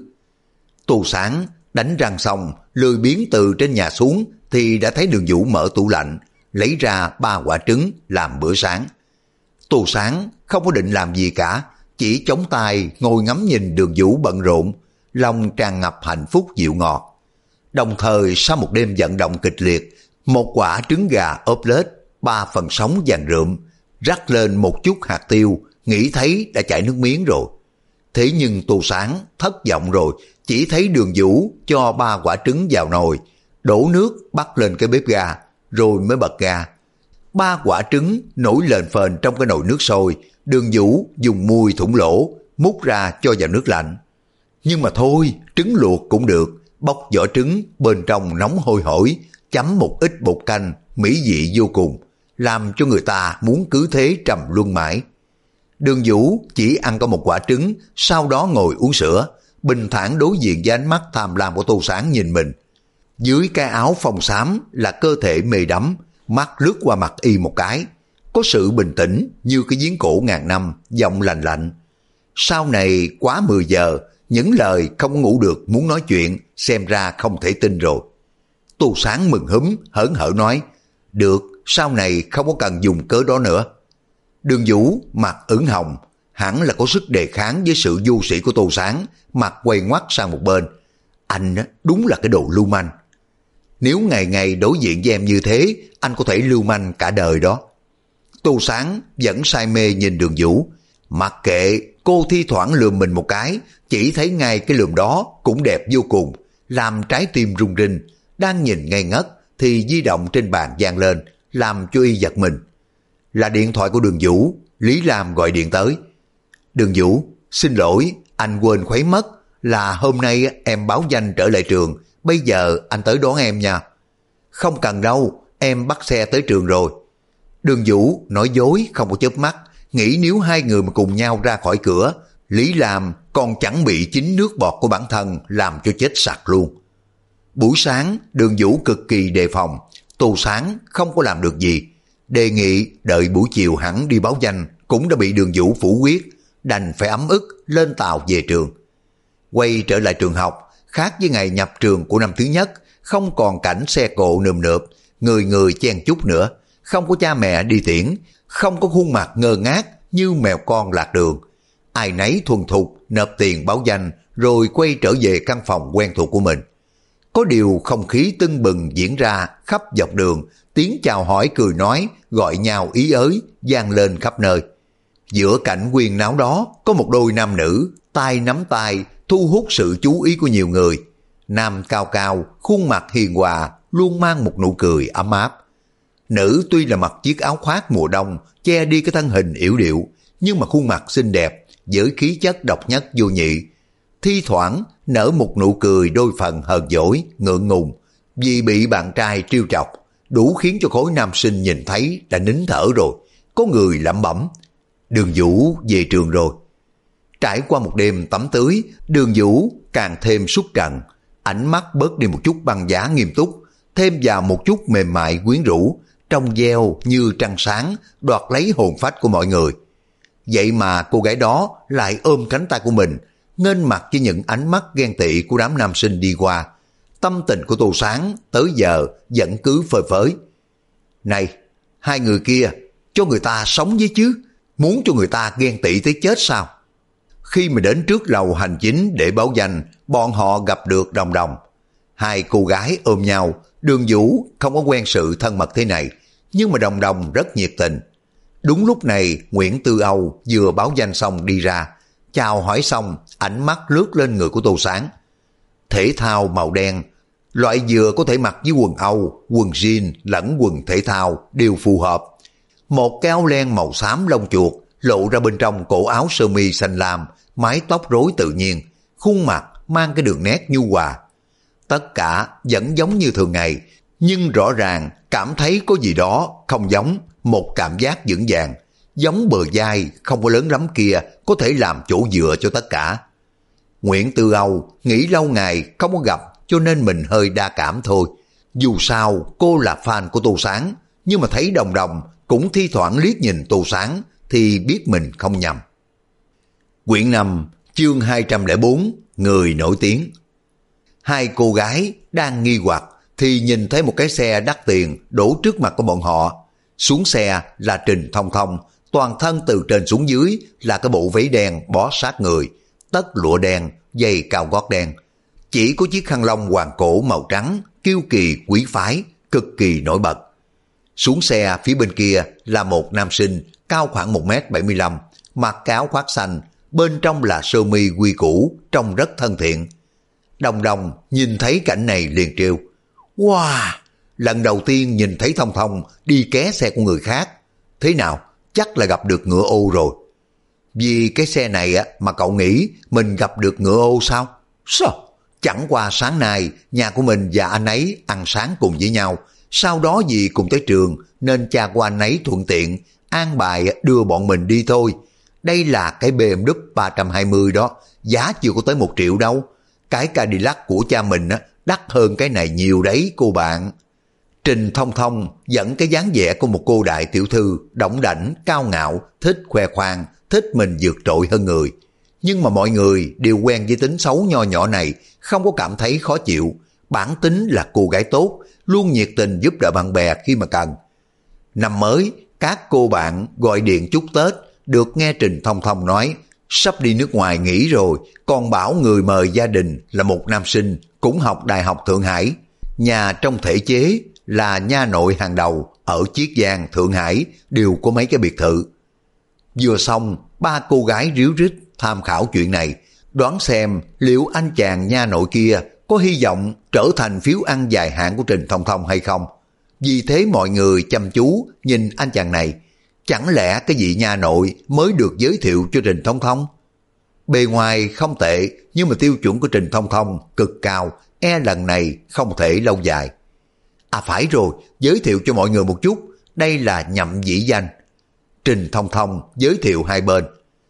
Tô Sáng đánh răng xong, lười biếng từ trên nhà xuống thì đã thấy Đường Vũ mở tủ lạnh, lấy ra 3 quả trứng làm bữa sáng. Tô Sáng không có định làm gì cả, chỉ chống tay ngồi ngắm nhìn Đường Vũ bận rộn, lòng tràn ngập hạnh phúc dịu ngọt. Đồng thời sau một đêm vận động kịch liệt, một quả trứng gà ốp lết, 3 phần sống vàng rượm, rắc lên một chút hạt tiêu, nghĩ thấy đã chảy nước miếng rồi. Thế nhưng Tô Sáng thất vọng rồi, chỉ thấy Đường Vũ cho 3 quả trứng vào nồi, đổ nước bắt lên cái bếp ga, rồi mới bật ga. 3 quả trứng nổi lên phền trong cái nồi nước sôi, Đường Vũ dùng muôi thủng lỗ, múc ra cho vào nước lạnh. Nhưng mà thôi, trứng luộc cũng được, bóc vỏ trứng, bên trong nóng hôi hổi, chấm một ít bột canh, mỹ vị vô cùng, làm cho người ta muốn cứ thế trầm luân mãi. Đường Vũ chỉ ăn có một quả trứng, sau đó ngồi uống sữa, bình thản đối diện với ánh mắt tham lam của Tô Sáng nhìn mình. Dưới cái áo phông xám là cơ thể mê đắm, mắt lướt qua mặt y một cái, có sự bình tĩnh như cái giếng cổ ngàn năm, giọng lành lạnh. Sau này quá 10 giờ, những lời không ngủ được muốn nói chuyện, xem ra không thể tin rồi. Tô Sáng mừng húm, hớn hở nói, được, sau này không có cần dùng cớ đó nữa. Đường Vũ mặt ửng hồng, hẳn là có sức đề kháng với sự vô sĩ của Tô Sáng, mặt quay ngoắt sang một bên. Anh đúng là cái đồ lưu manh. Nếu ngày ngày đối diện với em như thế, anh có thể lưu manh cả đời đó. Tô Sáng vẫn say mê nhìn Đường Vũ. Mặc kệ, cô thi thoảng lườm mình một cái, chỉ thấy ngay cái lườm đó cũng đẹp vô cùng, làm trái tim rung rinh. Đang nhìn ngây ngất thì di động trên bàn vang lên, làm cho y giật mình. Là điện thoại của Đường Vũ. Lý Lam gọi điện tới. Đường Vũ, xin lỗi, anh quên khuấy mất, là hôm nay em báo danh trở lại trường, bây giờ anh tới đón em nha. Không cần đâu, em bắt xe tới trường rồi. Đường Vũ nói dối không có chớp mắt, nghĩ nếu hai người mà cùng nhau ra khỏi cửa, Lý Lam còn chẳng bị chính nước bọt của bản thân làm cho chết sặc luôn. Buổi sáng, Đường Vũ cực kỳ đề phòng, Tô Sáng không có làm được gì. Đề nghị đợi buổi chiều hẳn đi báo danh cũng đã bị Đường Vũ phủ quyết, đành phải ấm ức lên tàu về trường. Quay trở lại trường học, khác với ngày nhập trường của năm thứ nhất, không còn cảnh xe cộ nườm nượp, người người chen chúc nữa, không có cha mẹ đi tiễn, không có khuôn mặt ngơ ngác như mèo con lạc đường. Ai nấy thuần thục nộp tiền báo danh rồi quay trở về căn phòng quen thuộc của mình. Có điều không khí tưng bừng diễn ra khắp dọc đường, tiếng chào hỏi cười nói, gọi nhau ý ới, vang lên khắp nơi. Giữa cảnh huyên náo đó, có một đôi nam nữ, tay nắm tay, thu hút sự chú ý của nhiều người. Nam cao cao, khuôn mặt hiền hòa, luôn mang một nụ cười ấm áp. Nữ tuy là mặc chiếc áo khoác mùa đông, che đi cái thân hình yểu điệu, nhưng mà khuôn mặt xinh đẹp, với khí chất độc nhất vô nhị. Thi thoảng nở một nụ cười đôi phần hờn dỗi, ngượng ngùng, vì bị bạn trai trêu chọc, đủ khiến cho khối nam sinh nhìn thấy đã nín thở rồi. Có người lẩm bẩm, Đường Vũ về trường rồi. Trải qua một đêm tắm tưới, Đường Vũ càng thêm xuất trần, ánh mắt bớt đi một chút băng giá nghiêm túc, thêm vào một chút mềm mại quyến rũ, trong veo như trăng sáng, đoạt lấy hồn phách của mọi người. Vậy mà cô gái đó lại ôm cánh tay của mình, nghênh mặt với những ánh mắt ghen tị của đám nam sinh đi qua. Tâm tình của Tô Sáng tới giờ vẫn cứ phơi phới. Này, hai người kia, cho người ta sống với chứ, muốn cho người ta ghen tị tới chết sao? Khi mà đến trước lầu hành chính để báo danh, bọn họ gặp được Đồng Đồng. Hai cô gái ôm nhau, Đường Vũ không có quen sự thân mật thế này, nhưng mà Đồng Đồng rất nhiệt tình. Đúng lúc này, Nguyễn Tư Âu vừa báo danh xong đi ra, chào hỏi xong, ánh mắt lướt lên người của Tô Sáng. Thể thao màu đen, loại vừa có thể mặc với quần Âu, quần jean lẫn quần thể thao đều phù hợp. Một cái áo len màu xám lông chuột lộ ra bên trong cổ áo sơ mi xanh lam, mái tóc rối tự nhiên, khuôn mặt mang cái đường nét nhu hòa. Tất cả vẫn giống như thường ngày, nhưng rõ ràng cảm thấy có gì đó không giống, một cảm giác vững vàng, giống bờ vai không có lớn lắm kia có thể làm chỗ dựa cho tất cả. Nguyễn Tư Âu nghĩ lâu ngày không có gặp cho nên mình hơi đa cảm thôi. Dù sao cô là fan của Tô Sáng, nhưng mà thấy Đồng Đồng cũng thi thoảng liếc nhìn Tô Sáng thì biết mình không nhầm. Quyển 5 chương 204 Người nổi tiếng. Hai cô gái đang nghi hoặc thì nhìn thấy một cái xe đắt tiền đổ trước mặt của bọn họ. Xuống xe là Trình Thông Thông, toàn thân từ trên xuống dưới là cái bộ váy đen bó sát người, tất lụa đen, giày cao gót đen. Chỉ có chiếc khăn lông hoàng cổ màu trắng, kiêu kỳ quý phái, cực kỳ nổi bật. Xuống xe phía bên kia là một nam sinh cao khoảng 1m75, mặc cái áo khoác xanh, bên trong là sơ mi quy củ, trông rất thân thiện. Đồng Đồng nhìn thấy cảnh này liền trêu, wow, lần đầu tiên nhìn thấy Thông Thông đi ké xe của người khác. Thế nào, chắc là gặp được ngựa ô rồi. Vì cái xe này mà cậu nghĩ mình gặp được ngựa ô sao? Sao? Chẳng qua sáng nay nhà của mình và anh ấy ăn sáng cùng với nhau, sau đó vì cùng tới trường nên cha của anh ấy thuận tiện an bài đưa bọn mình đi thôi. Đây là cái BMW 320 đó, giá chưa có tới 1 triệu đâu. Cái Cadillac của cha mình đắt hơn cái này nhiều đấy cô bạn. Trình Thông Thông dẫn cái dáng vẻ của một cô đại tiểu thư đỏng đảnh, cao ngạo, thích khoe khoang, thích mình vượt trội hơn người. Nhưng mà mọi người đều quen với tính xấu nho nhỏ này, không có cảm thấy khó chịu. Bản tính là cô gái tốt, luôn nhiệt tình giúp đỡ bạn bè khi mà cần. Năm mới, các cô bạn gọi điện chúc Tết, được nghe Trình Thông Thông nói sắp đi nước ngoài nghỉ rồi, còn bảo người mời gia đình là một nam sinh cũng học Đại học Thượng Hải, nhà trong thể chế là nha nội hàng đầu ở Chiết Giang, Thượng Hải đều có mấy cái biệt thự. Vừa xong, ba cô gái ríu rít tham khảo chuyện này, đoán xem liệu anh chàng nha nội kia có hy vọng trở thành phiếu ăn dài hạn của Trình Thông Thông hay không. Vì thế mọi người chăm chú nhìn anh chàng này, chẳng lẽ cái vị nha nội mới được giới thiệu cho Trình Thông Thông? Bề ngoài không tệ, nhưng mà tiêu chuẩn của Trình Thông Thông cực cao, lần này không thể lâu dài. À phải rồi, giới thiệu cho mọi người một chút, đây là Nhậm Dĩ Danh. Trình Thông Thông giới thiệu hai bên.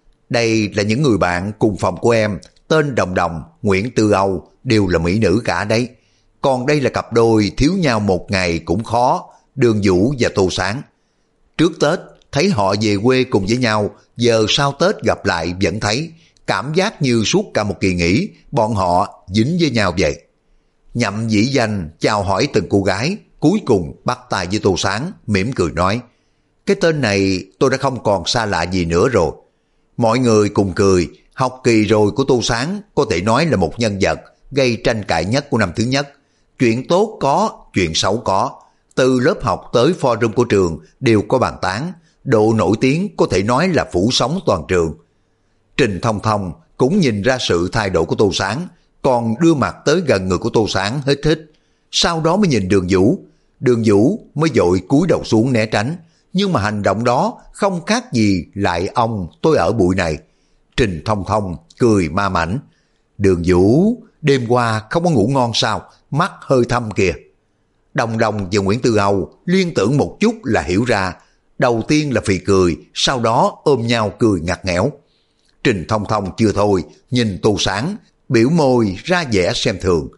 Đây là những người bạn cùng phòng của em, tên Đồng Đồng, Nguyễn Tư Âu, đều là mỹ nữ cả đấy. Còn đây là cặp đôi thiếu nhau một ngày cũng khó, Đường Vũ và Tô Sáng. Trước Tết, thấy họ về quê cùng với nhau, giờ sau Tết gặp lại vẫn thấy, cảm giác như suốt cả một kỳ nghỉ, bọn họ dính với nhau vậy. Nhậm Dĩ Danh chào hỏi từng cô gái, cuối cùng bắt tay với Tô Sáng, mỉm cười nói, cái tên này tôi đã không còn xa lạ gì nữa rồi. Mọi người cùng cười, học kỳ rồi của Tô Sáng có thể nói là một nhân vật gây tranh cãi nhất của năm thứ nhất. Chuyện tốt có, chuyện xấu có. Từ lớp học tới forum của trường đều có bàn tán, độ nổi tiếng có thể nói là phủ sóng toàn trường. Trình Thông Thông cũng nhìn ra sự thay đổi của Tô Sáng, còn đưa mặt tới gần người của Tô Sáng hít hít. Sau đó mới nhìn Đường Vũ. Đường Vũ mới vội cúi đầu xuống né tránh, nhưng mà hành động đó không khác gì lại ông tôi ở bụi này. Trình Thông Thông cười ma mảnh. Đường Vũ, đêm qua không có ngủ ngon sao, mắt hơi thâm kìa. Đồng Đồng và Nguyễn Tư Âu liên tưởng một chút là hiểu ra, đầu tiên là phì cười, sau đó ôm nhau cười ngặt nghẽo. Trình Thông Thông chưa thôi, nhìn Tô Sáng, biểu môi ra vẻ xem thường.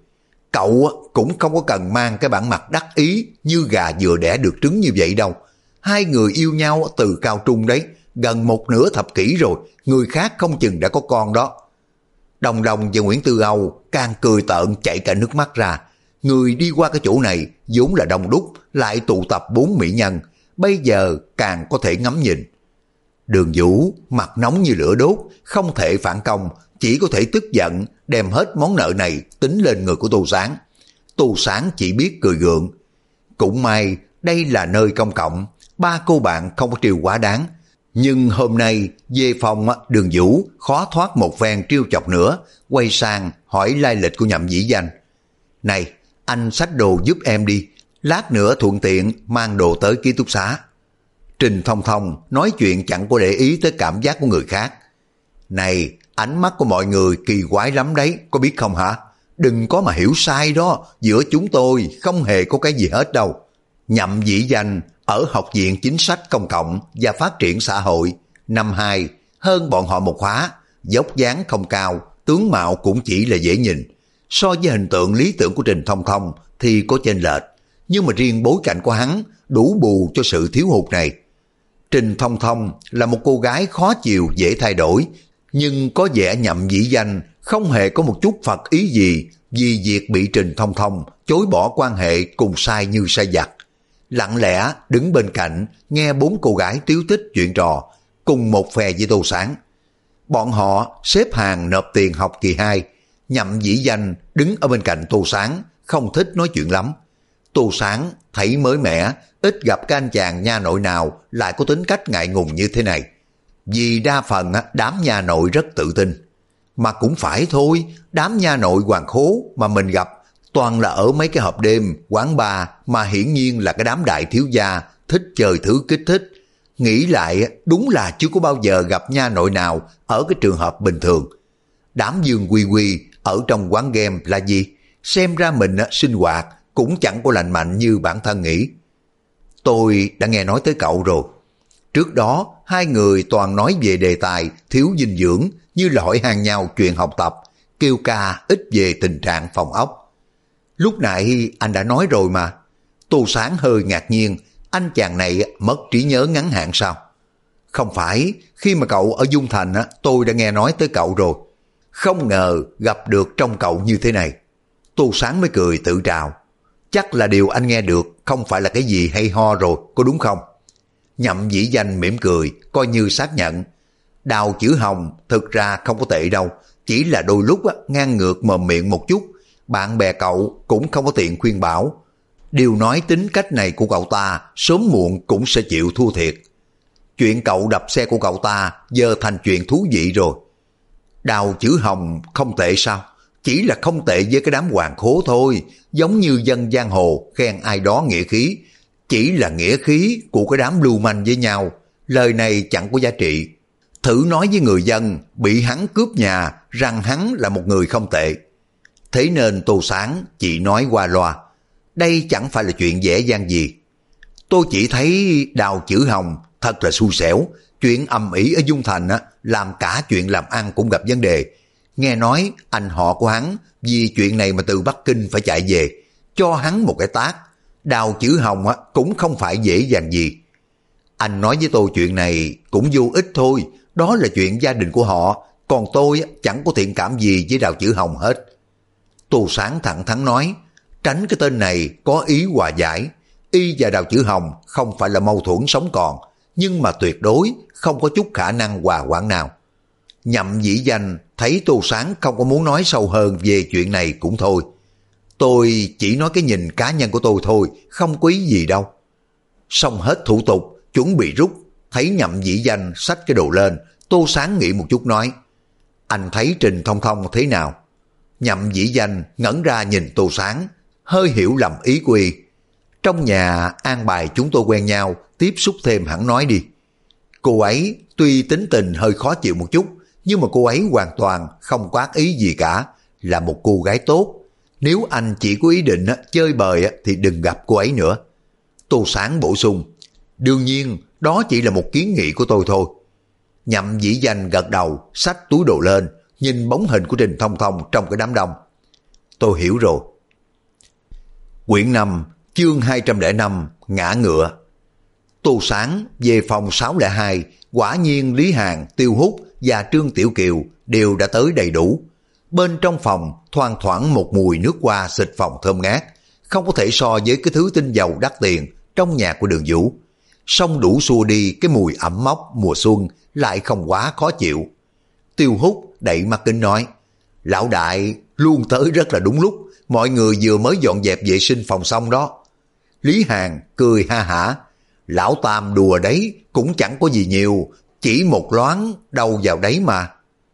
Cậu cũng không có cần mang cái bản mặt đắc ý như gà vừa đẻ được trứng như vậy đâu. Hai người yêu nhau từ cao trung đấy, gần một nửa thập kỷ rồi, người khác không chừng đã có con đó. Đồng Đồng và Nguyễn Tư Âu càng cười tợn chảy cả nước mắt ra. Người đi qua cái chỗ này vốn là đông đúc, lại tụ tập 4 mỹ nhân, bây giờ càng có thể ngắm nhìn. Đường Vũ mặt nóng như lửa đốt, không thể phản công, chỉ có thể tức giận đem hết món nợ này tính lên người của Tô Sáng. Tô Sáng chỉ biết cười gượng. Cũng may đây là nơi công cộng, ba cô bạn không có trêu quá đáng. Nhưng hôm nay về phòng Đường Vũ khó thoát một phen trêu chọc nữa, quay sang hỏi lai lịch của Nhậm Dĩ Danh. Này, anh xách đồ giúp em đi, lát nữa thuận tiện mang đồ tới ký túc xá. Trình Thông Thông nói chuyện chẳng có để ý tới cảm giác của người khác. Này, ánh mắt của mọi người kỳ quái lắm đấy, có biết không hả? Đừng có mà hiểu sai đó, giữa chúng tôi không hề có cái gì hết đâu. Nhậm Dĩ Danh ở Học viện Chính sách Công cộng và Phát triển Xã hội, năm 2, hơn bọn họ một khóa, dốc dáng không cao, tướng mạo cũng chỉ là dễ nhìn. So với hình tượng lý tưởng của Trình Thông Thông thì có chênh lệch, nhưng mà riêng bối cảnh của hắn đủ bù cho sự thiếu hụt này. Trình Thông Thông là một cô gái khó chịu dễ thay đổi, nhưng có vẻ Nhậm Dĩ Danh không hề có một chút phật ý gì vì việc bị Trình Thông Thông chối bỏ quan hệ cùng sai như sai vặt. Lặng lẽ đứng bên cạnh nghe 4 cô gái tíu tích chuyện trò, cùng một phe với Tô Sáng. Bọn họ xếp hàng nộp tiền học kỳ 2, Nhậm Dĩ Danh đứng ở bên cạnh Tô Sáng, không thích nói chuyện lắm. Tô Sáng thấy mới mẻ, ít gặp cái anh chàng nha nội nào lại có tính cách ngại ngùng như thế này. Vì đa phần đám nha nội rất tự tin. Mà cũng phải thôi, đám nha nội hoàng khố mà mình gặp toàn là ở mấy cái hộp đêm, quán bar, mà hiển nhiên là cái đám đại thiếu gia thích chơi thứ kích thích. Nghĩ lại đúng là chưa có bao giờ gặp nha nội nào ở cái trường hợp bình thường. Đám Dương Quy Quy ở trong quán game là gì? Xem ra mình sinh hoạt cũng chẳng có lành mạnh như bản thân nghĩ. Tôi đã nghe nói tới cậu rồi. Trước đó hai người toàn nói về đề tài thiếu dinh dưỡng, như là hỏi han nhau chuyện học tập, kêu ca ít về tình trạng phòng ốc. Lúc nãy anh đã nói rồi mà. Tô Sáng hơi ngạc nhiên, anh chàng này mất trí nhớ ngắn hạn sao? Không phải, khi mà cậu ở Dung Thành tôi đã nghe nói tới cậu rồi. Không ngờ gặp được trong cậu như thế này. Tô Sáng mới cười tự trào. Chắc là điều anh nghe được không phải là cái gì hay ho rồi, có đúng không? Nhậm Dĩ Danh mỉm cười, coi như xác nhận. Đào Chữ Hồng thực ra không có tệ đâu, chỉ là đôi lúc ngang ngược mồm miệng một chút, bạn bè cậu cũng không có tiện khuyên bảo. Điều nói tính cách này của cậu ta sớm muộn cũng sẽ chịu thua thiệt. Chuyện cậu đập xe của cậu ta giờ thành chuyện thú vị rồi. Đào Chữ Hồng không tệ sao? Chỉ là không tệ với cái đám hoàng khố thôi, giống như dân giang hồ khen ai đó nghĩa khí. Chỉ là nghĩa khí của cái đám lưu manh với nhau, lời này chẳng có giá trị. Thử nói với người dân bị hắn cướp nhà rằng hắn là một người không tệ. Thế nên Tô Sáng chỉ nói qua loa, đây chẳng phải là chuyện dễ dàng gì. Tôi chỉ thấy Đào Chữ Hồng thật là xui xẻo, chuyện ầm ĩ ở Dung Thành làm cả chuyện làm ăn cũng gặp vấn đề. Nghe nói anh họ của hắn vì chuyện này mà từ Bắc Kinh phải chạy về, cho hắn một cái tát. Đào Chữ Hồng cũng không phải dễ dàng gì. Anh nói với tôi chuyện này cũng vô ích thôi, đó là chuyện gia đình của họ, còn tôi chẳng có thiện cảm gì với Đào Chữ Hồng hết. Tô Sáng thẳng thắn nói, tránh cái tên này có ý hòa giải. Y và Đào Chữ Hồng không phải là mâu thuẫn sống còn, nhưng mà tuyệt đối không có chút khả năng hòa hoãn nào. Nhậm Dĩ Danh thấy Tô Sáng không có muốn nói sâu hơn về chuyện này cũng thôi. Tôi chỉ nói cái nhìn cá nhân của tôi thôi, không có ý gì đâu. Xong hết thủ tục, chuẩn bị rút, thấy Nhậm Dĩ Danh xách cái đồ lên, Tô Sáng nghĩ một chút nói, anh thấy Trình Thông Thông thế nào? Nhậm Dĩ Danh ngẩn ra nhìn Tô Sáng, hơi hiểu lầm ý của y. Trong nhà an bài chúng tôi quen nhau, tiếp xúc thêm hẳn nói đi. Cô ấy tuy tính tình hơi khó chịu một chút, nhưng mà cô ấy hoàn toàn không có ác ý gì cả, là một cô gái tốt. Nếu anh chỉ có ý định chơi bời thì đừng gặp cô ấy nữa. Tô Sáng bổ sung, đương nhiên đó chỉ là một kiến nghị của tôi thôi. Nhậm Dĩ Danh gật đầu, xách túi đồ lên, nhìn bóng hình của Trình Thông Thông trong cái đám đông. Tôi hiểu rồi. Quyển 5, chương 205, ngã ngựa. Tô Sáng về phòng 602, quả nhiên Lý Hàn, Tiêu Hút và Trương Tiểu Kiều đều đã tới đầy đủ. Bên trong phòng thoang thoảng một mùi nước hoa xịt phòng thơm ngát, không có thể so với cái thứ tinh dầu đắt tiền trong nhà của Đường Vũ. Song đủ xua đi cái mùi ẩm mốc mùa xuân, lại không quá khó chịu. Tiêu Hút đậy mắt kính nói, lão đại luôn tới rất là đúng lúc, mọi người vừa mới dọn dẹp vệ sinh phòng xong đó. Lý Hàn cười ha hả, lão Tam đùa đấy, cũng chẳng có gì nhiều, chỉ một loáng đâu vào đấy mà.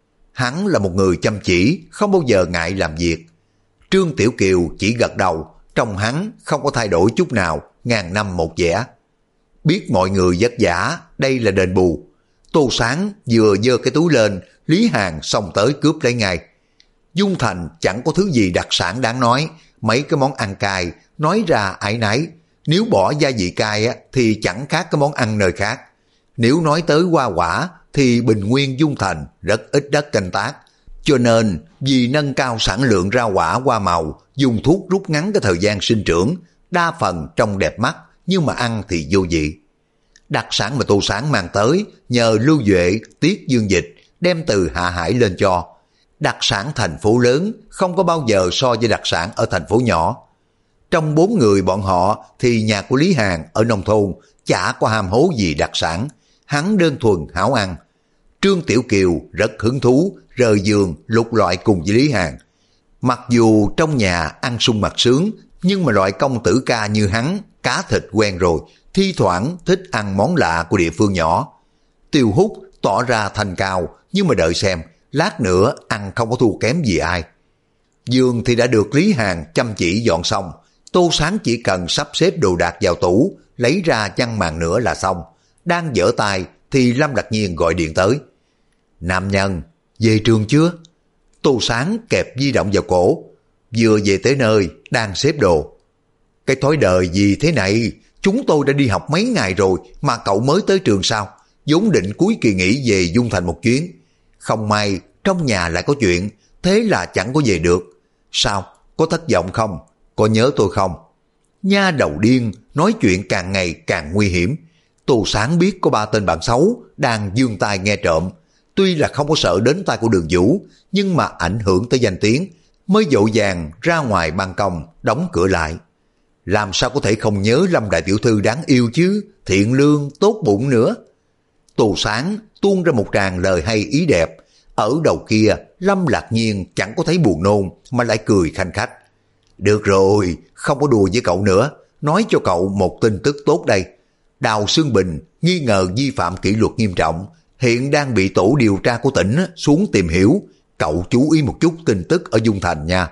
Hắn là một người chăm chỉ, không bao giờ ngại làm việc. Trương Tiểu Kiều chỉ gật đầu, trong hắn không có thay đổi chút nào, ngàn năm một vẻ. Biết mọi người vất vả, đây là đền bù. Tô Sáng vừa giơ cái túi lên, Lý Hàn xông tới cướp lấy ngay. Dung Thành chẳng có thứ gì đặc sản đáng nói, mấy cái món ăn cay, nói ra áy náy. Nếu bỏ gia vị cay thì chẳng khác cái món ăn nơi khác. Nếu nói tới hoa quả thì bình nguyên Dung Thành rất ít đất canh tác. Cho nên vì nâng cao sản lượng rau quả hoa màu, dùng thuốc rút ngắn cái thời gian sinh trưởng, đa phần trông đẹp mắt nhưng mà ăn thì vô vị. Đặc sản mà Tô Sáng mang tới nhờ Lưu Duệ, Tiết Dương Dịch đem từ Hạ Hải lên cho. Đặc sản thành phố lớn không có bao giờ so với đặc sản ở thành phố nhỏ. Trong 4 người bọn họ thì nhà của Lý Hàn ở nông thôn chả có ham hố gì đặc sản, hắn đơn thuần hảo ăn. Trương Tiểu Kiều rất hứng thú rời giường lục loại cùng với Lý Hàn. Mặc dù trong nhà ăn sung mặc sướng, nhưng mà loại công tử ca như hắn cá thịt quen rồi, thi thoảng thích ăn món lạ của địa phương nhỏ. Tiêu Hút tỏ ra thành cao, nhưng mà đợi xem, lát nữa ăn không có thua kém gì ai. Giường thì đã được Lý Hàn chăm chỉ dọn xong, Tô Sáng chỉ cần sắp xếp đồ đạc vào tủ, lấy ra chăn màn nữa là xong. Đang giở tay thì Lâm Đặc Nhiên gọi điện tới. Nam nhân, về trường chưa? Tô Sáng kẹp di động vào cổ, vừa về tới nơi, đang xếp đồ. Cái thói đời gì thế này, chúng tôi đã đi học mấy ngày rồi mà cậu mới tới trường sao? Vốn định cuối kỳ nghỉ về Dung Thành một chuyến. Không may trong nhà lại có chuyện, thế là chẳng có về được. Sao, có thất vọng không? Có nhớ tôi không? Nha đầu điên, nói chuyện càng ngày càng nguy hiểm. Tô Sáng biết có 3 tên bạn xấu đang giương tay nghe trộm. Tuy là không có sợ đến tay của Đường Vũ, nhưng mà ảnh hưởng tới danh tiếng, mới vội vàng ra ngoài ban công đóng cửa lại. làm sao có thể không nhớ Lâm đại tiểu thư đáng yêu chứ, thiện lương, tốt bụng nữa. Tô Sáng tuôn ra một tràng lời hay ý đẹp. Ở đầu kia, Lâm Lạc Nhiên chẳng có thấy buồn nôn mà lại cười khanh khách. Được rồi, không có đùa với cậu nữa, nói cho cậu một tin tức tốt đây. Đào Xương Bình nghi ngờ vi phạm kỷ luật nghiêm trọng, hiện đang bị tổ điều tra của tỉnh xuống tìm hiểu. Cậu chú ý một chút tin tức ở Dung Thành nha.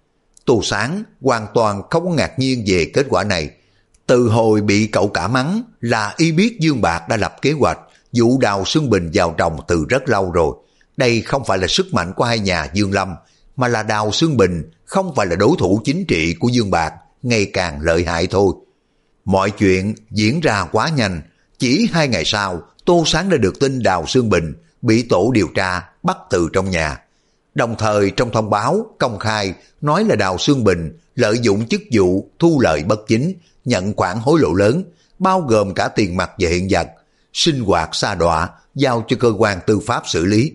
Tô Sáng hoàn toàn không có ngạc nhiên về kết quả này. Từ hồi bị cậu cả mắng là y biết Dương Bạc đã lập kế hoạch vụ Đào Xương Bình vào trồng từ rất lâu rồi. Đây không phải là sức mạnh của hai nhà Dương Lâm, mà là Đào Xương Bình không phải là đối thủ chính trị của Dương Bạc, ngày càng lợi hại thôi. Mọi chuyện diễn ra quá nhanh, chỉ 2 ngày sau, Tô Sáng đã được tin Đào Xương Bình bị tổ điều tra bắt từ trong nhà. Đồng thời trong thông báo công khai nói là Đào Xương Bình lợi dụng chức vụ thu lợi bất chính, nhận khoản hối lộ lớn, bao gồm cả tiền mặt và hiện vật, sinh hoạt sa đọa giao cho cơ quan tư pháp xử lý.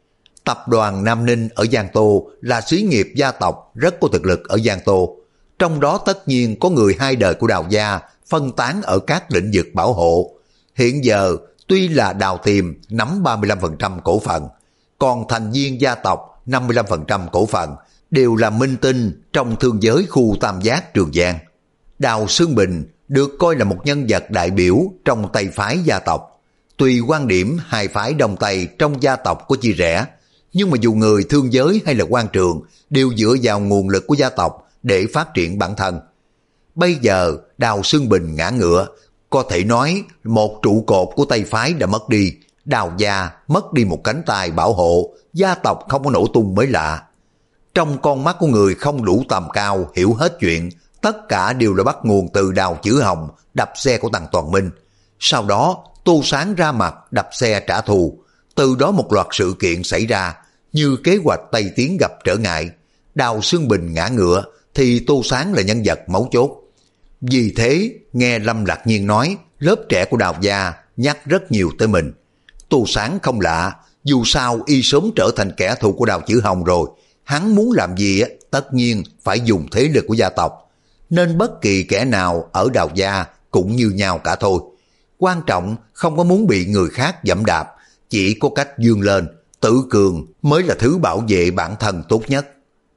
Tập đoàn Nam Ninh ở Giang Tô là xí nghiệp gia tộc rất có thực lực ở Giang Tô. Trong đó tất nhiên có người hai đời của Đào gia phân tán ở các lĩnh vực bảo hộ. Hiện giờ tuy là Đào Tiềm nắm 35% cổ phần, còn thành viên gia tộc 55% cổ phần đều là minh tinh trong thương giới khu Tam Giác Trường Giang. Đào Xương Bình được coi là một nhân vật đại biểu trong Tây phái gia tộc. Tuy quan điểm hai phái Đông Tây trong gia tộc có chia rẽ, nhưng mà dù người thương giới hay là quan trường đều dựa vào nguồn lực của gia tộc để phát triển bản thân. Bây giờ Đào Xương Bình ngã ngựa, có thể nói một trụ cột của Tây phái đã mất đi. Đào gia mất đi một cánh tay bảo hộ, gia tộc không có nổ tung mới lạ. Trong con mắt của người không đủ tầm cao hiểu hết chuyện, tất cả đều là bắt nguồn từ Đào Chữ Hồng đập xe của Tần Toàn Minh. Sau đó Tô Sáng ra mặt đập xe trả thù. Từ đó một loạt sự kiện xảy ra, như kế hoạch Tây Tiến gặp trở ngại. Đào Xương Bình ngã ngựa thì Tô Sáng là nhân vật mấu chốt. Vì thế nghe Lâm Lạc Nhiên nói lớp trẻ của Đào gia nhắc rất nhiều tới mình. Tô Sáng không lạ, dù sao y sớm trở thành kẻ thù của Đào Chữ Hồng rồi. Hắn muốn làm gì tất nhiên phải dùng thế lực của gia tộc, nên bất kỳ kẻ nào ở Đào gia cũng như nhau cả thôi. Quan trọng không có muốn bị người khác giẫm đạp, chỉ có cách vươn lên, tự cường mới là thứ bảo vệ bản thân tốt nhất.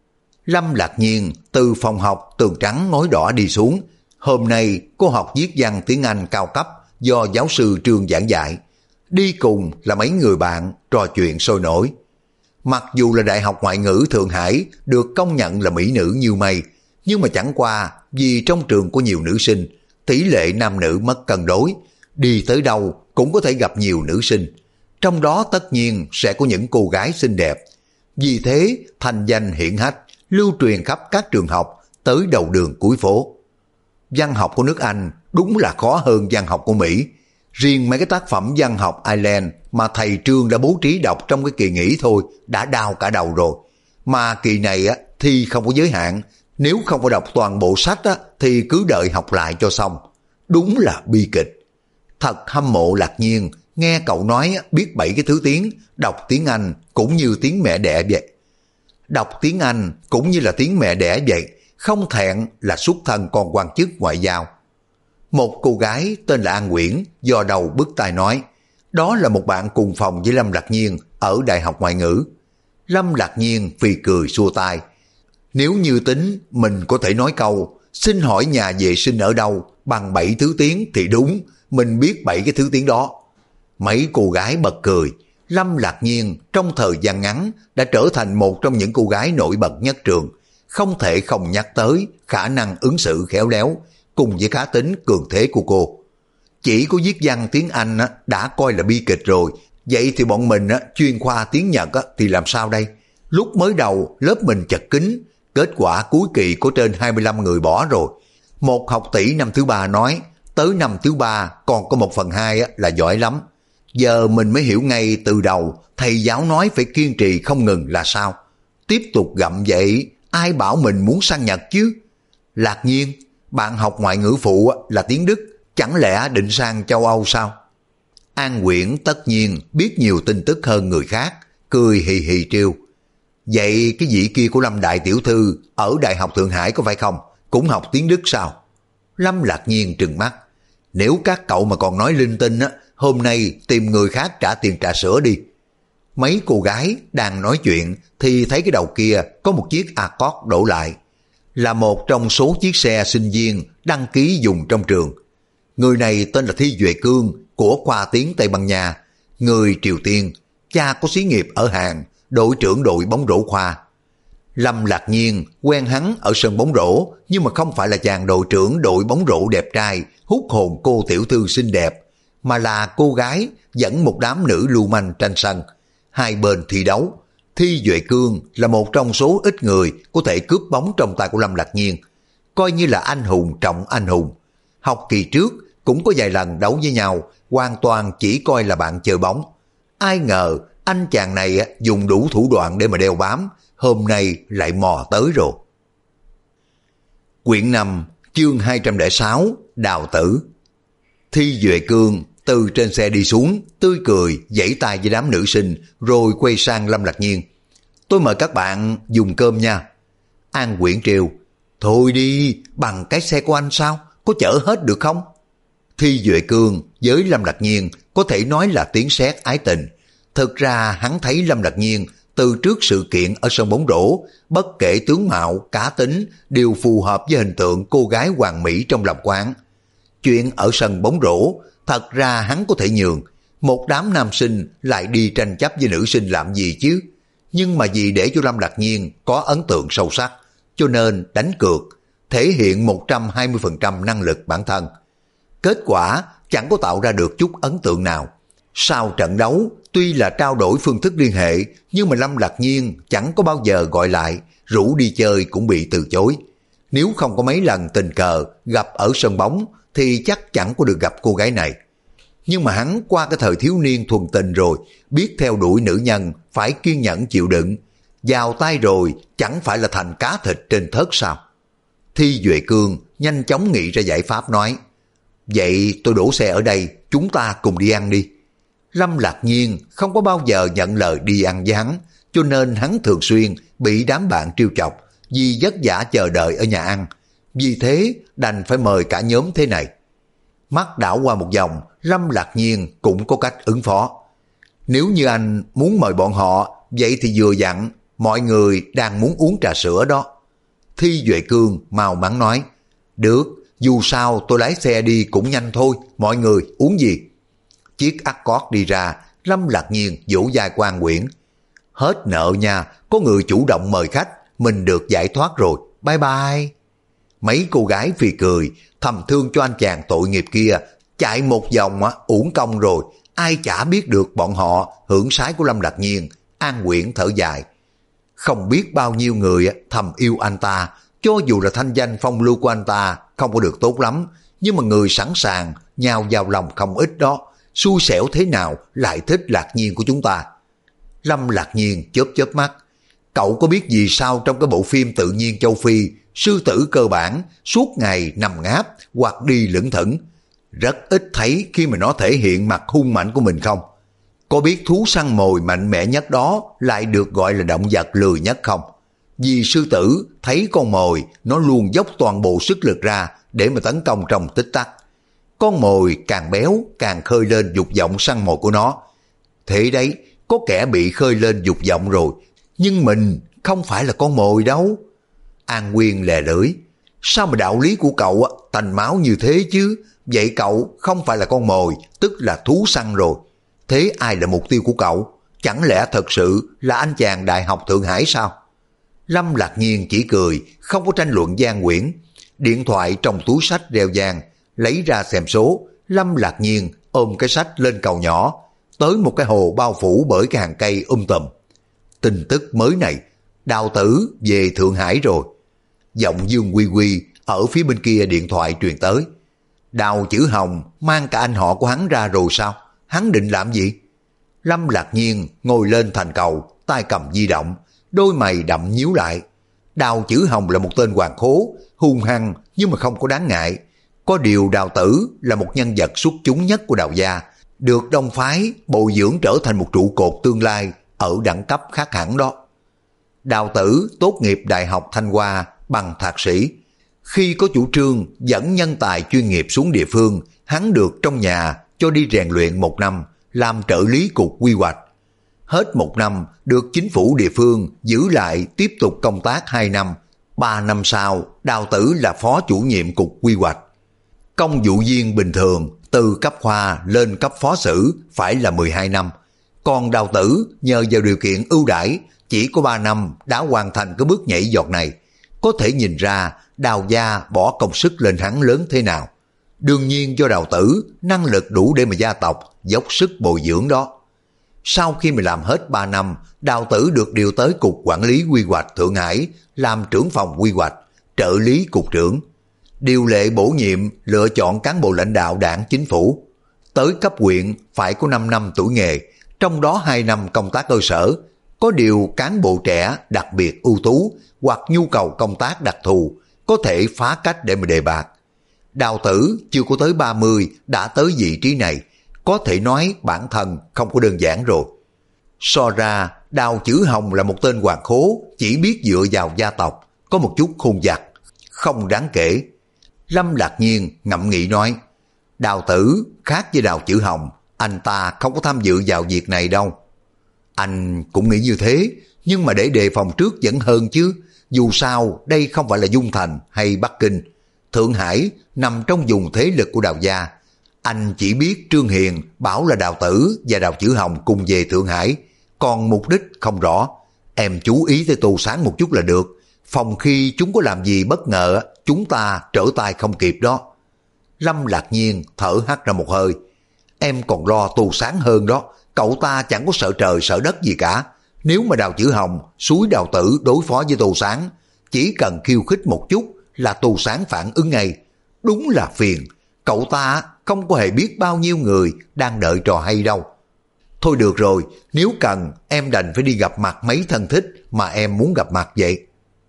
Lâm Lạc Nhiên từ phòng học tường trắng ngói đỏ đi xuống. Hôm nay cô học viết văn tiếng Anh cao cấp do giáo sư Trương giảng dạy. Đi cùng là mấy người bạn trò chuyện sôi nổi. Mặc dù là Đại học Ngoại ngữ Thượng Hải được công nhận là mỹ nữ như mây, nhưng mà chẳng qua vì trong trường có nhiều nữ sinh, tỷ lệ nam nữ mất cân đối, đi tới đâu cũng có thể gặp nhiều nữ sinh. Trong đó tất nhiên sẽ có những cô gái xinh đẹp. Vì thế thành danh hiển hách, lưu truyền khắp các trường học tới đầu đường cuối phố. Văn học của nước Anh đúng là khó hơn văn học của Mỹ. Riêng mấy cái tác phẩm văn học Ireland mà thầy Trương đã bố trí đọc trong cái kỳ nghỉ thôi đã đau cả đầu rồi. Mà kỳ này thi không có giới hạn, nếu không có đọc toàn bộ sách thì cứ đợi học lại cho xong. Đúng là bi kịch. Thật hâm mộ Lạc Nhiên, nghe cậu nói biết 7 cái thứ tiếng, đọc tiếng Anh cũng như tiếng mẹ đẻ vậy. Đọc tiếng Anh cũng như là tiếng mẹ đẻ vậy, không thẹn là xuất thân con quan chức ngoại giao. Một cô gái tên là An Nguyễn do đầu bứt tai nói, đó là một bạn cùng phòng với Lâm Lạc Nhiên ở Đại học Ngoại ngữ. Lâm Lạc Nhiên phì cười xua tay. Nếu như tính mình có thể nói câu xin hỏi nhà vệ sinh ở đâu bằng 7 thứ tiếng thì đúng, mình biết 7 cái thứ tiếng đó. Mấy cô gái bật cười. Lâm Lạc Nhiên trong thời gian ngắn đã trở thành một trong những cô gái nổi bật nhất trường. Không thể không nhắc tới khả năng ứng xử khéo léo cùng với cá tính cường thế của cô. Chỉ có viết văn tiếng Anh đã coi là bi kịch rồi, vậy thì bọn mình chuyên khoa tiếng Nhật thì làm sao đây? Lúc mới đầu lớp mình chật kín, kết quả cuối kỳ có trên 25 người bỏ rồi. Một học tỷ năm thứ 3 nói, tới năm thứ 3 còn có 1/2 là giỏi lắm. Giờ mình mới hiểu ngay từ đầu thầy giáo nói phải kiên trì không ngừng là sao. Tiếp tục gặm vậy, ai bảo mình muốn sang Nhật chứ? Lạc Nhiên, bạn học ngoại ngữ phụ là tiếng Đức, chẳng lẽ định sang châu Âu sao? An Nguyễn tất nhiên biết nhiều tin tức hơn người khác, cười hì hì trêu. Vậy cái vị kia của Lâm đại tiểu thư ở Đại học Thượng Hải có phải không? Cũng học tiếng Đức sao? Lâm Lạc Nhiên trừng mắt. Nếu các cậu mà còn nói linh tinh á, hôm nay tìm người khác trả tiền trà sữa đi. Mấy cô gái đang nói chuyện thì thấy cái đầu kia có một chiếc Accord đổ lại. Là một trong số chiếc xe sinh viên đăng ký dùng trong trường. Người này tên là Thi Duệ Cương của khoa tiếng Tây Ban Nha, người Triều Tiên, cha có xí nghiệp ở Hàn, đội trưởng đội bóng rổ khoa. Lâm Lạc Nhiên quen hắn ở sân bóng rổ, nhưng mà không phải là chàng đội trưởng đội bóng rổ đẹp trai hút hồn cô tiểu thư xinh đẹp, mà là cô gái dẫn một đám nữ lưu manh tranh sân. Hai bên thi đấu. Thi Duệ Cương là một trong số ít người có thể cướp bóng trong tay của Lâm Lạc Nhiên, coi như là anh hùng trọng anh hùng. Học kỳ trước cũng có vài lần đấu với nhau, hoàn toàn chỉ coi là bạn chơi bóng. Ai ngờ anh chàng này dùng đủ thủ đoạn để mà đeo bám, hôm nay lại mò tới rồi. Quyển 5, chương 206, Đào tử. Thi Duệ Cương từ trên xe đi xuống, tươi cười, giãy tay với đám nữ sinh, rồi quay sang Lâm Lạc Nhiên. Tôi mời các bạn dùng cơm nha. An Quyển trêu, thôi đi, bằng cái xe của anh sao, có chở hết được không? Thi Duệ Cương với Lâm Lạc Nhiên có thể nói là tiếng sét ái tình. Thực ra hắn thấy Lâm Lạc Nhiên từ trước sự kiện ở sân bóng rổ, bất kể tướng mạo, cá tính đều phù hợp với hình tượng cô gái hoàn mỹ trong lòng quán. Chuyện ở sân bóng rổ, thật ra hắn có thể nhường, một đám nam sinh lại đi tranh chấp với nữ sinh làm gì chứ? Nhưng mà vì để cho Lâm Lạc Nhiên có ấn tượng sâu sắc, cho nên đánh cược, thể hiện 120% năng lực bản thân. Kết quả chẳng có tạo ra được chút ấn tượng nào. Sau trận đấu, tuy là trao đổi phương thức liên hệ, nhưng mà Lâm Lạc Nhiên chẳng có bao giờ gọi lại, rủ đi chơi cũng bị từ chối. Nếu không có mấy lần tình cờ gặp ở sân bóng, thì chắc chẳng có được gặp cô gái này. Nhưng mà hắn qua cái thời thiếu niên thuần tình rồi, biết theo đuổi nữ nhân phải kiên nhẫn chịu đựng. Vào tay rồi chẳng phải là thành cá thịt trên thớt sao? Thi Duệ Cương nhanh chóng nghĩ ra giải pháp nói, vậy tôi đổ xe ở đây, chúng ta cùng đi ăn đi. Lâm Lạc Nhiên không có bao giờ nhận lời đi ăn với hắn, cho nên hắn thường xuyên bị đám bạn trêu chọc vì vất vả chờ đợi ở nhà ăn. Vì thế đành phải mời cả nhóm thế này. Mắt đảo qua một vòng, Lâm Lạc Nhiên cũng có cách ứng phó. Nếu như anh muốn mời bọn họ, vậy thì vừa dặn, mọi người đang muốn uống trà sữa đó. Thi Duệ Cương mau mắn nói, được, dù sao tôi lái xe đi cũng nhanh thôi, mọi người uống gì? Chiếc Accord đi ra, Lâm Lạc Nhiên vỗ vai An Quyển. Hết nợ nha, có người chủ động mời khách, mình được giải thoát rồi, bye bye. Mấy cô gái phì cười, thầm thương cho anh chàng tội nghiệp kia, chạy một vòng uổng công rồi, ai chả biết được bọn họ hưởng sái của Lâm Lạc Nhiên. An Quyển thở dài. Không biết bao nhiêu người thầm yêu anh ta, cho dù là thanh danh phong lưu của anh ta không có được tốt lắm, nhưng mà người sẵn sàng nhào vào lòng không ít đó, xui xẻo thế nào lại thích Lạc Nhiên của chúng ta. Lâm Lạc Nhiên chớp chớp mắt. Cậu có biết gì sao trong cái bộ phim Tự nhiên châu Phi, sư tử cơ bản suốt ngày nằm ngáp hoặc đi lững thững, rất ít thấy khi mà nó thể hiện mặt hung mạnh của mình không? Có biết thú săn mồi mạnh mẽ nhất đó lại được gọi là động vật lười nhất không? Vì sư tử thấy con mồi, nó luôn dốc toàn bộ sức lực ra để mà tấn công trong tích tắc. Con mồi càng béo càng khơi lên dục vọng săn mồi của nó. Thế đấy, có kẻ bị khơi lên dục vọng rồi, nhưng mình không phải là con mồi đâu. An Nguyên lè lưỡi. Sao mà đạo lý của cậu thành máu như thế chứ? Vậy cậu không phải là con mồi, tức là thú săn rồi. Thế ai là mục tiêu của cậu? Chẳng lẽ thật sự là anh chàng Đại học Thượng Hải sao? Lâm Lạc Nhiên chỉ cười, không có tranh luận với An Quyển. Điện thoại trong túi sách đeo vàng, lấy ra xem số. Lâm Lạc Nhiên ôm cái sách lên cầu nhỏ, tới một cái hồ bao phủ bởi cái hàng cây tùm. Tin tức mới này, Đào tử về Thượng Hải rồi. Giọng Dương Quy Quy ở phía bên kia điện thoại truyền tới. Đào Chữ Hồng mang cả anh họ của hắn ra rồi sao? Hắn định làm gì? Lâm Lạc Nhiên ngồi lên thành cầu, tay cầm di động, đôi mày đậm nhíu lại. Đào Chữ Hồng là một tên hoàng khố, hung hăng nhưng mà không có đáng ngại. Có điều Đào tử là một nhân vật xuất chúng nhất của Đào gia, được Đông phái bồi dưỡng trở thành một trụ cột tương lai ở đẳng cấp khác hẳn đó. Đào tử tốt nghiệp Đại học Thanh Hoa bằng thạc sĩ. Khi có chủ trương dẫn nhân tài chuyên nghiệp xuống địa phương, hắn được trong nhà cho đi rèn luyện 1 năm, làm trợ lý cục quy hoạch. Hết 1 năm, được chính phủ địa phương giữ lại tiếp tục công tác 2 năm. 3 năm sau, Đào Tử là phó chủ nhiệm cục quy hoạch. Công vụ viên bình thường từ cấp khoa lên cấp phó sử phải là 12 năm. Còn Đào Tử nhờ vào điều kiện ưu đãi chỉ có 3 năm đã hoàn thành cái bước nhảy vọt này. Có thể nhìn ra Đào gia bỏ công sức lên hắn lớn thế nào. Đương nhiên do Đào Tử năng lực đủ để mà gia tộc dốc sức bồi dưỡng đó. Sau khi mà làm hết 3 năm, Đào Tử được điều tới Cục Quản lý Quy hoạch Thượng Hải làm trưởng phòng quy hoạch, trợ lý cục trưởng. Điều lệ bổ nhiệm lựa chọn cán bộ lãnh đạo đảng chính phủ. Tới cấp huyện phải có 5 năm tuổi nghề, trong đó 2 năm công tác cơ sở. Có điều cán bộ trẻ đặc biệt ưu tú hoặc nhu cầu công tác đặc thù có thể phá cách để mà đề bạt. Đào Tử chưa có tới 30 đã tới vị trí này, có thể nói bản thân không có đơn giản rồi. So ra Đào Chữ Hồng là một tên hoàng khố, chỉ biết dựa vào gia tộc, có một chút khôn vặt, không đáng kể. Lâm Lạc Nhiên ngẫm nghĩ nói, Đào Tử khác với Đào Chữ Hồng, anh ta không có tham dự vào việc này đâu. Anh cũng nghĩ như thế, nhưng mà để đề phòng trước vẫn hơn chứ. Dù sao đây không phải là Dung Thành hay Bắc Kinh, Thượng Hải nằm trong vùng thế lực của Đào gia. Anh chỉ biết Trương Hiền bảo là Đào Tử và Đào Chữ Hồng cùng về Thượng Hải, còn mục đích không rõ. Em chú ý tới Tô Sáng một chút là được, phòng khi chúng có làm gì bất ngờ chúng ta trở tay không kịp đó. Lâm Lạc Nhiên thở hắt ra một hơi. Em còn lo Tô Sáng hơn đó, cậu ta chẳng có sợ trời sợ đất gì cả. Nếu mà Đào Chữ Hồng xúi Đào Tử đối phó với Tô Sáng, chỉ cần khiêu khích một chút là Tô Sáng phản ứng ngay. Đúng là phiền, cậu ta không có hề biết bao nhiêu người đang đợi trò hay đâu. Thôi được rồi, nếu cần em đành phải đi gặp mặt mấy thân thích mà em muốn gặp mặt vậy.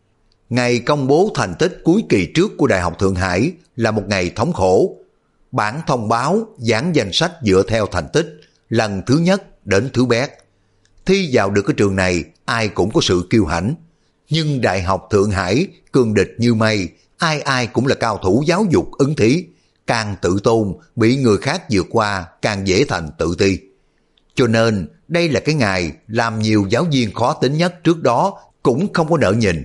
Ngày công bố thành tích cuối kỳ trước của Đại học Thượng Hải là một ngày thống khổ. Bản thông báo dán danh sách dựa theo thành tích, lần thứ nhất đến thứ bét. Thi vào được cái trường này ai cũng có sự kiêu hãnh. Nhưng Đại học Thượng Hải cường địch như mây, ai ai cũng là cao thủ giáo dục ứng thí. Càng tự tôn, bị người khác vượt qua càng dễ thành tự ti. Cho nên đây là cái ngày làm nhiều giáo viên khó tính nhất trước đó cũng không có nỡ nhìn.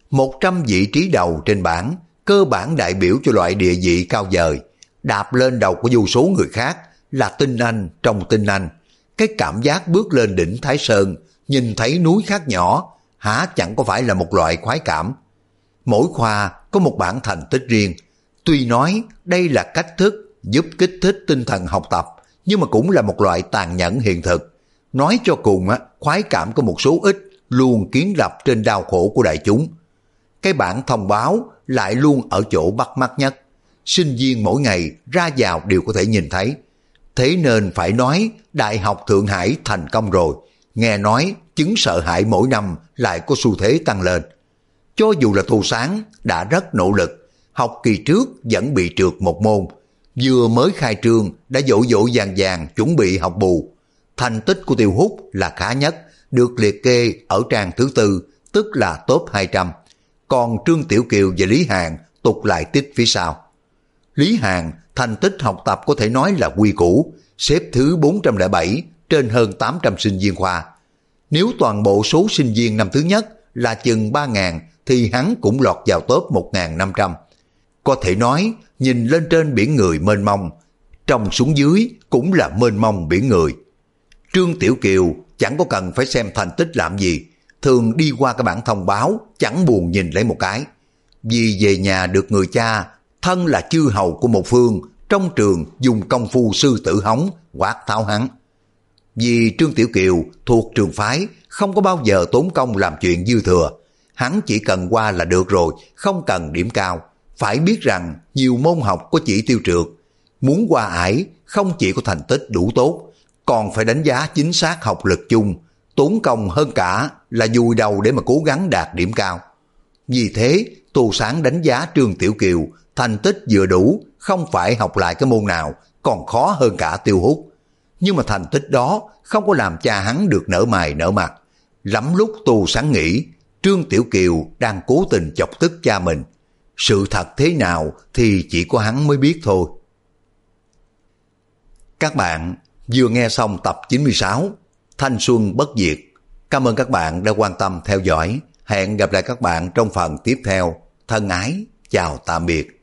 100 vị trí đầu trên bảng, cơ bản đại biểu cho loại địa vị cao vời, đạp lên đầu của vô số người khác là tinh anh trong tinh anh. Cái cảm giác bước lên đỉnh Thái Sơn, nhìn thấy núi khác nhỏ, há chẳng có phải là một loại khoái cảm. Mỗi khoa có một bảng thành tích riêng. Tuy nói đây là cách thức giúp kích thích tinh thần học tập, nhưng mà cũng là một loại tàn nhẫn hiện thực. Nói cho cùng, khoái cảm có một số ít luôn kiến lập trên đau khổ của đại chúng. Cái bảng thông báo lại luôn ở chỗ bắt mắt nhất. Sinh viên mỗi ngày ra vào đều có thể nhìn thấy. Thế nên phải nói Đại học Thượng Hải thành công rồi. Nghe nói chứng sợ hãi mỗi năm lại có xu thế tăng lên. Cho dù là Tô Sáng đã rất nỗ lực, học kỳ trước vẫn bị trượt một môn. Vừa mới khai trương đã vội vội vàng vàng chuẩn bị học bù. Thành tích của Tiêu Húc là khá nhất, được liệt kê ở trang thứ 4, tức là top 200. Còn Trương Tiểu Kiều và Lý Hàn tụt lại tích phía sau. Lý Hàn thành tích học tập có thể nói là quy củ, xếp thứ 407 trên hơn 800 sinh viên khoa. Nếu toàn bộ số sinh viên năm thứ nhất là chừng 3.000 thì hắn cũng lọt vào top 1.500. Có thể nói nhìn lên trên biển người mênh mông, trong xuống dưới cũng là mênh mông biển người. Trương Tiểu Kiều chẳng có cần phải xem thành tích làm gì, thường đi qua cái bảng thông báo chẳng buồn nhìn lấy một cái. Vì về nhà được người cha thân là chư hầu của một phương trong trường dùng công phu sư tử hống quát tháo hắn. Vì Trương Tiểu Kiều thuộc trường phái không có bao giờ tốn công làm chuyện dư thừa, hắn chỉ cần qua là được rồi, không cần điểm cao. Phải biết rằng nhiều môn học có chỉ tiêu trượt, muốn qua ải không chỉ có thành tích đủ tốt, còn phải đánh giá chính xác học lực chung, tốn công hơn cả là vùi đầu để mà cố gắng đạt điểm cao. Vì thế Tô Sáng đánh giá Trương Tiểu Kiều thành tích vừa đủ, không phải học lại cái môn nào còn khó hơn cả Tiêu Hút. Nhưng mà thành tích đó không có làm cha hắn được nở mày nở mặt. Lắm lúc Tô Sáng nghĩ Trương Tiểu Kiều đang cố tình chọc tức cha mình. sự thật thế nào thì chỉ có hắn mới biết thôi. Các bạn vừa nghe xong tập 96 Thanh Xuân Bất Diệt. Cảm ơn các bạn đã quan tâm theo dõi. Hẹn gặp lại các bạn trong phần tiếp theo. Thân ái, chào tạm biệt.